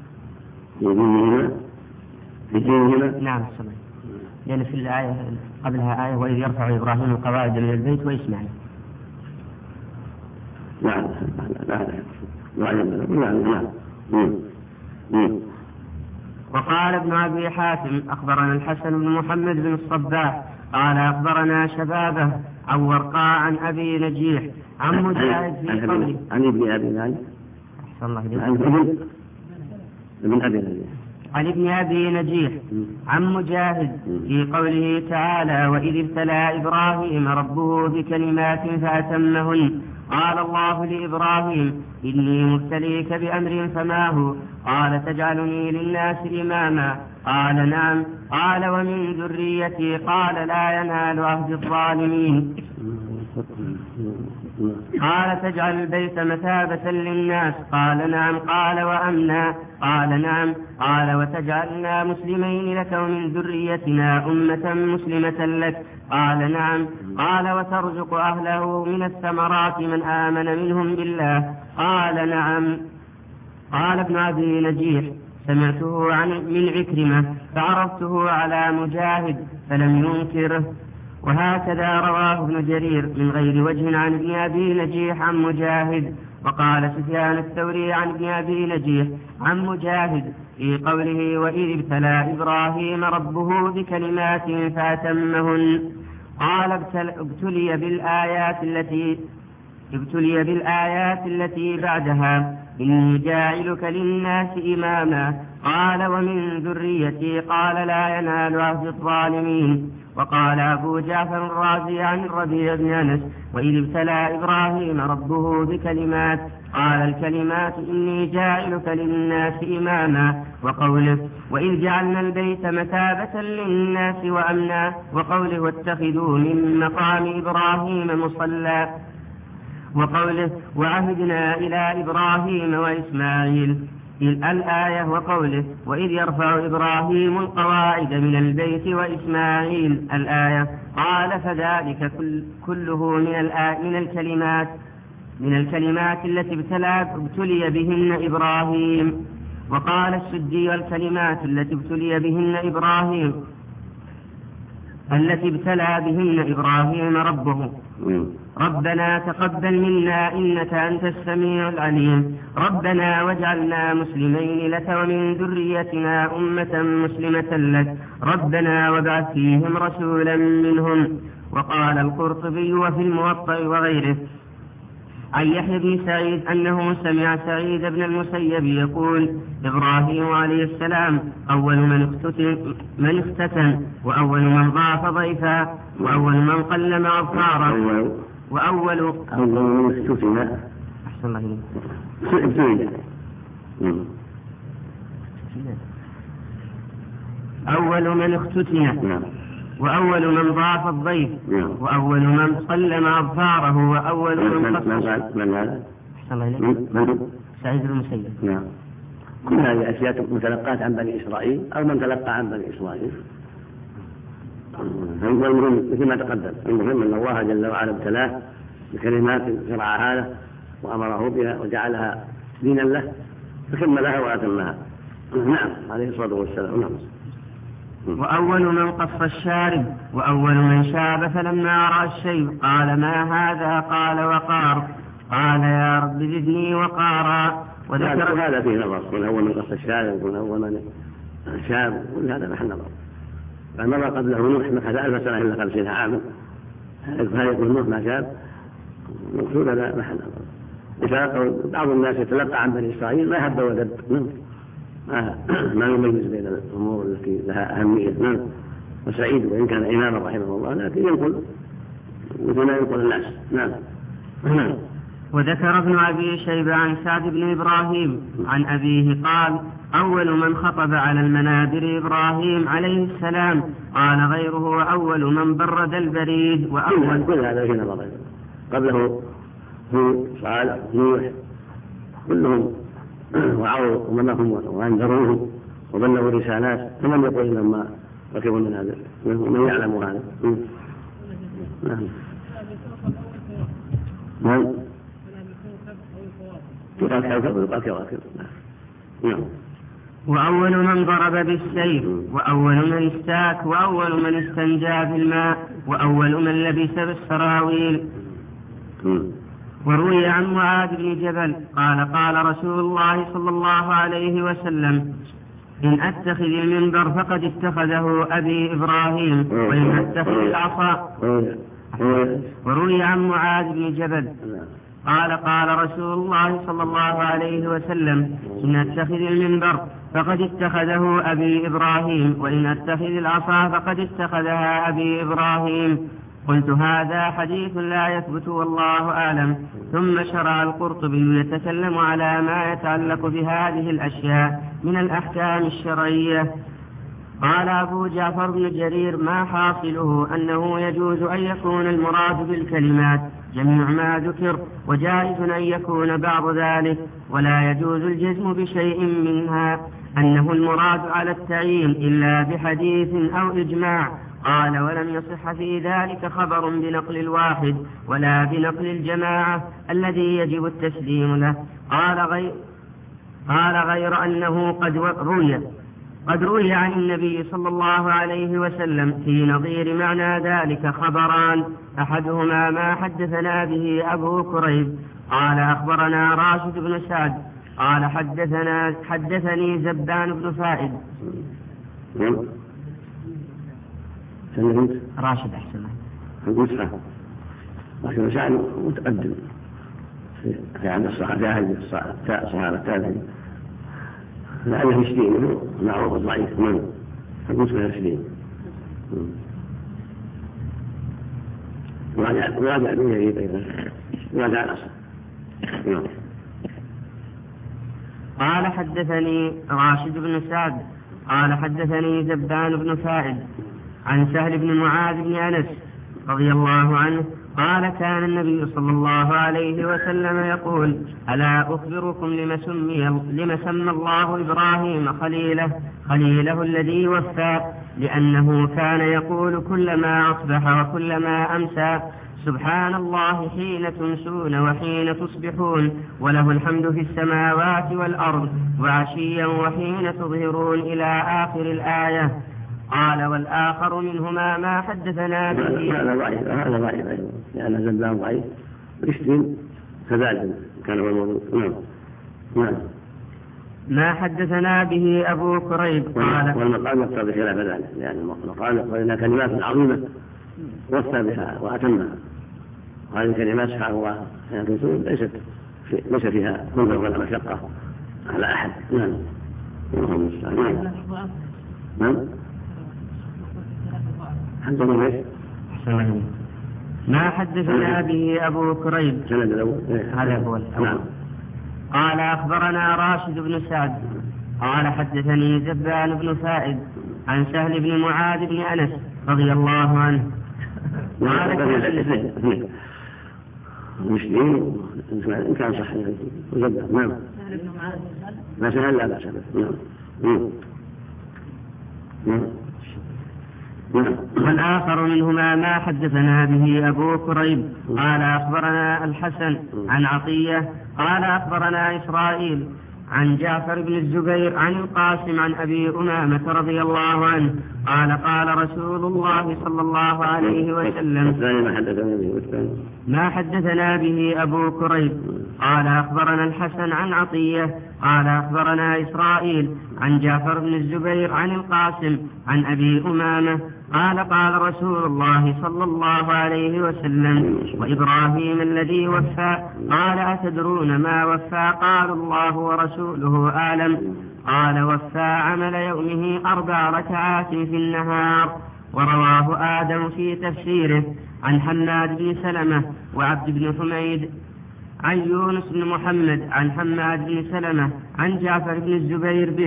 في دينهما؟ نعم صحيح. لأن في الآية قبلها آية وإذ يرفع إبراهيم القواعد من البيت وإسماعيل. نعم. وقال ابن أبي حاتم أخبرنا الحسن بن محمد بن الصباح قال أخبرنا شبابه عن ورقاء عن أبي نجيح عن مجاهد في قوله عن ابن أبي نجيح عن ابن أبي نجيح عن مجاهد في قوله تعالى وإذ ابتلى إبراهيم ربه بكلمات فأتمهن قال الله لإبراهيم إني مبتليك بأمر فما هو قال تجعلني للناس إماما قال نعم قال ومن ذريتي قال لا ينال عهد الظالمين قال تجعل البيت مثابة للناس قال نعم قال وأمنا قال نعم قال وتجعلنا مسلمين لك ومن ذريتنا أمة مسلمة لك قال نعم قال وترزق أهله من الثمرات من آمن منهم بالله قال نعم. قال ابن أبي نجيح سمعته من عكرمة فعرفته على مجاهد فلم ينكره. وهكذا رواه ابن جرير من غير وجه عن ابن أبي نجيح عن مجاهد. وقال سفيان الثوري عن ابن أبي نجيح عن مجاهد في قوله وإذ ابتلى إبراهيم ربه بكلمات فأتمهن قال ابتلي بالآيات التي بعدها إني جاعلك للناس إماما قال ومن ذريتي قال لا ينال عهد الظالمين. وقال أبو جعفر الرازي عن الربيع بن أنس وإذ ابتلى إبراهيم ربه بكلمات قال الكلمات إني جاعلك للناس إماما وقوله وإذ جعلنا البيت مثابة للناس وأمنا وقوله واتخذوا من مقام إبراهيم مصلى وقوله وعهدنا إلى إبراهيم وإسماعيل الآية وقوله وإذ يرفع إبراهيم القواعد من البيت وإسماعيل الآية قال فذلك كله من الكلمات التي ابتلي بهن إبراهيم. وقال السدي والكلمات التي ابتلى بهن إبراهيم ربه ربنا تقبل منا إنك أنت السميع العليم ربنا واجعلنا مسلمين لك ومن ذريتنا أمة مسلمة لك ربنا وابعث فيهم رسولا منهم. وقال القرطبي وفي الموطأ وغيره عن يحيى بن سعيد أنه سمع سعيد بن المسيب يقول إبراهيم عليه السلام أول من اختتن وأول من ضاف ضيفا وأول من قلم أظفاره وأول من اختتن أحسن الله إليك أول من اختتن وأول من ضاف الضيف وأول من قلم أظفاره وأول من قصص من هذا؟ أحسن الله إليك سعيد بن المسيب. نعم. كل هذه أشياء متلقات عن بني إسرائيل أو من تلقى عن بني إسرائيل. المهم مثل ما تقدم المهم أن الله جل وعلا ابتلاه بكلمات شرعها له وأمره بها وجعلها دينا له فكملها وأتمها. نعم عليه الصلاة والسلام. نعم. وأول من قص الشارب وأول من شاب فلما رأى الشيب قال ما هذا قال وقار قال يا رب زدني وقارا. وذكر هذا فيه نظر من أول من قص الشارب ومن أول من شاب كل هذا محل نظر. فمر قبله نوح مكث 1000 سنة إلا 50 عاما هل يكون نوح ما شاب مقصود هذا محل نظر. بعض الناس يتلقى عن بني إسرائيل ما هب ودب ما يميز بين الأمور التي لها أهمية. وسعيد وإن كان إماما رحمه الله لكن ينقل مثل ما ينقل الناس. نعم. وذكر ابن أبي شيبة عن سعد بن إبراهيم عن أبيه قال أول من خطب على المنابر إبراهيم عليه السلام قال غيره وأول من برد البريد وأول كل هذا في نظر قبله هود صالح نوح كلهم وعوا أممهم وأنذروه وبلغوا الرسالات فمن يقول لما ركبوا المنابر من يعلم هذا. نعم. يقال كوكب ويقال كواكب. نعم. وأول من ضرب بالسيف، وأول من استاك، وأول من استنجى بالماء، وأول من لبس بالسراويل. وروي عن معاذ بن جبل قال قال رسول الله صلى الله عليه وسلم: إن أتخذ المنبر فقد اتخذه أبي إبراهيم، وإن أتخذ العصا. وروي عن معاذ بن جبل قال قال رسول الله صلى الله عليه وسلم: إن أتخذ المنبر فقد اتخذه أبي إبراهيم، وإن أتخذ العصا فقد اتخذها أبي إبراهيم. قلت: هذا حديث لا يثبت والله أعلم. ثم شرع القرطبي يتكلم على ما يتعلق بهذه الأشياء من الأحكام الشرعية. قال أبو جعفر بن جرير: ما حاصله أنه يجوز أن يكون المراد بالكلمات جميع ما ذكر، وجائز أن يكون بعض ذلك، ولا يجوز الجزم بشيء منها أنه المراد على التعيين إلا بحديث أو إجماع. قال: ولم يصح في ذلك خبر بنقل الواحد ولا بنقل الجماعة الذي يجب التسليم له. قال غير أنه قد روي عن النبي صلى الله عليه وسلم في نظير معنى ذلك خبران: أحدهما ما حدثنا به أبو كريب قال أخبرنا راشد بن سعد قال حدثني زبان بن فائد. راشد أحسن النسخة راشد بن سعد متقدم في عند الصحابة التابعين، لأنه يشتين معروف ضعيف منه النسخة يشتين وراجع دون يريد أيضا وراجع الأصل. قال حدثني راشد بن سعد قال حدثني زبان بن فائد عن سهل بن معاذ بن أنس رضي الله عنه قال: كان النبي صلى الله عليه وسلم يقول: ألا أخبركم لما سمى الله إبراهيم خليله الذي وفى، لأنه كان يقول كلما أصبح وكلما أمسى: سبحان الله حين تمسون وحين تصبحون، وله الحمد في السماوات والأرض وعشيا وحين تظهرون، إلى آخر الآية. قال: والآخر منهما ما حدثنا به. هذا ضعيف أيضا، لأن زبان ضعيف ويشتم كذلك كان هو الموضوع. نعم. ما حدثنا به أبو كريب قال: والمقام يقتضي خلاف ذلك، لأن المقام يقتضي أنها كلمات عظيمة وفى بها وأتمها، وهذه الكلمات سبحان الله ليس فيها منذر ولا مشقة على أحد. نعم. نعم. ما حدثنا به أبو كريب هذا هو الأول. قال: أخبرنا راشد بن سعد قال حدثني زبان بن فائد عن سهل بن معاذ بن أنس رضي الله عنه مسلمين إن كان صحيح وزبان. نعم. ما سهل لا بأس به. نعم. والآخر منهما ما حدثنا به أبو كريب قال أخبرنا الحسن عن عطية قال أخبرنا إسرائيل عن جعفر بن الزبير عن القاسم عن أبي أمامة رضي الله عنه قال: قال رسول الله صلى الله عليه وسلم: ما حدثنا به أبو كريب قال أخبرنا الحسن عن عطية قال أخبرنا إسرائيل عن جعفر بن الزبير عن القاسم عن أبي أمامة قال: قال رسول الله صلى الله عليه وسلم: وإبراهيم الذي وفى. قال: أتدرون ما وفى؟ قالوا: الله ورسوله أعلم. قال: وفى عمل يومه 4 ركعات في النهار. ورواه آدم في تفسيره عن حماد بن سلمة وعبد بن حميد عن يونس بن محمد عن حماد بن سلمة عن جعفر بن الزبير به.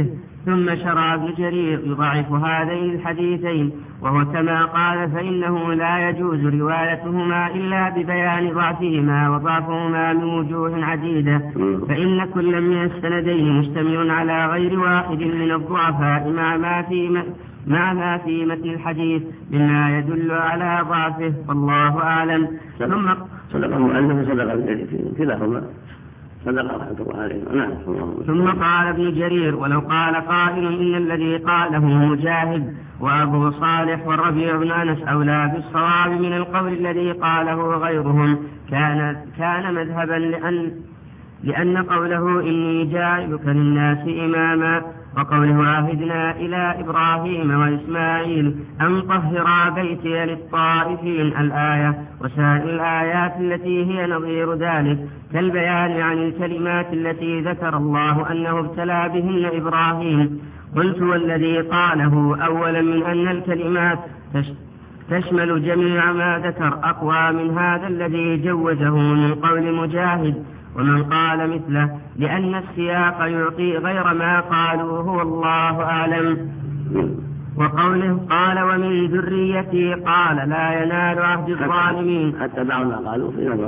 ثم شرع ابن جرير يضعف هذين الحديثين، وهو كما قال فإنه لا يجوز روايتهما إلا ببيان ضعفهما وضعفهما من وجوه عديدة، فإن كل من السندين مشتمل على غير واحد من الضعفاء مع ما في متن الحديث مما يدل على ضعفه، والله أعلم. ثم صدق المؤلف وصدق ابن جرير كلاهما صدق رحمة الله عليه. نعم. ثم قال ابن جرير ولو قال قائل إن الذي قاله مجاهد وأبو صالح والربيع بن أنس أولى بالصواب من القول الذي قاله غيرهم كان مذهبا، لأن قوله إني جاعلك للناس إماما وقوله عهدنا إلى إبراهيم وإسماعيل أن طهرا بيتي للطائفين الآية وسائر الآيات التي هي نظير ذلك كالبيان عن الكلمات التي ذكر الله أنه ابتلى بهن إبراهيم. قلت والذي قاله أولا من أن الكلمات تشمل جميع ما ذكر أقوى من هذا الذي جوزه من قول مجاهد ومن قال مثله، لأن السياق يعطي غير ما قالوا هو الله أعلم. وقوله قال ومن ذريتي قال لا ينال عهد الظالمين، حتى بعض ما قالوا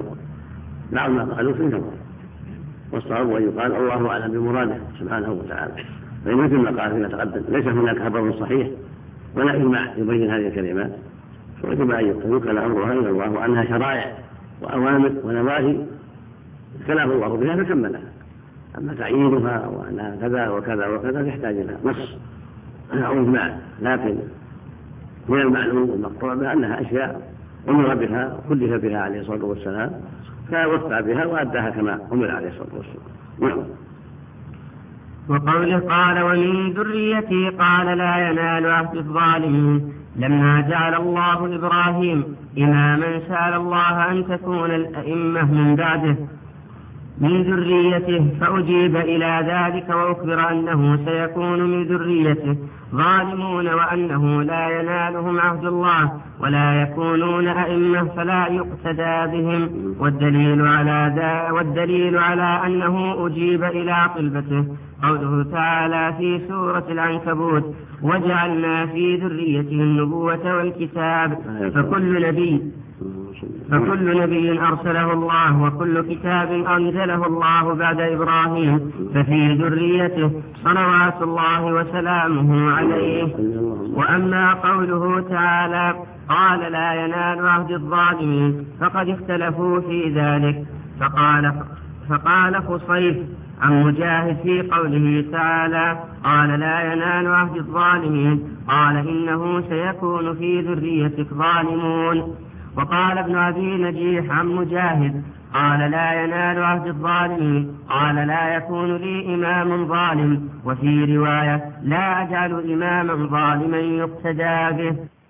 في نظر والصواب أن يقال الله أعلم بمراده سبحانه وتعالى، فإن مثل ما قال فيما تقدم ليس هناك خبر صحيح ولا إجماع يبين هذه الكلمات، فوجب أن يوكل أمرها إلى الله وأنها شرائع وأوامر ونواهي كلام الله بها فكملها، أما تعيينها وأنها كذا وكذا وكذا يحتاج إلى نص أو إجماع، لكن من المعلوم والمقطوع بأنها أشياء أمر بها وكلف بها عليه الصلاة والسلام فوفى بها وأداها كما أمر عليه الصلاة والسلام. وقوله قال ومن ذريتي قال لا ينال عهد الظالمين، لما جعل الله إبراهيم إماما سأل الله أن تكون الأئمة من بعده من ذريته، فأجيب إلى ذلك وأخبر أنه سيكون من ذريته ظالمون وأنه لا ينالهم عهد الله ولا يكونون أئمة فلا يقتدى بهم، والدليل على أنه أجيب إلى طلبته قوله تعالى في سورة العنكبوت وجعلنا في ذريته النبوة والكتاب، فكل نبي أرسله الله وكل كتاب أنزله الله بعد إبراهيم ففي ذريته صلوات الله وسلامه عليه. وأما قوله تعالى قال لا ينال عهد الظالمين فقد اختلفوا في ذلك، فقال خصيف عن مجاهد في قوله تعالى قال لا ينال عهد الظالمين قال إنه سيكون في ذريتك ظالمون. وقال ابن أبي نجيح عن مجاهد قال لا ينال عهد الظالمين قال لا يكون لي إمام ظالم، وفي رواية لا أجعل إماما ظالما يقتدى به.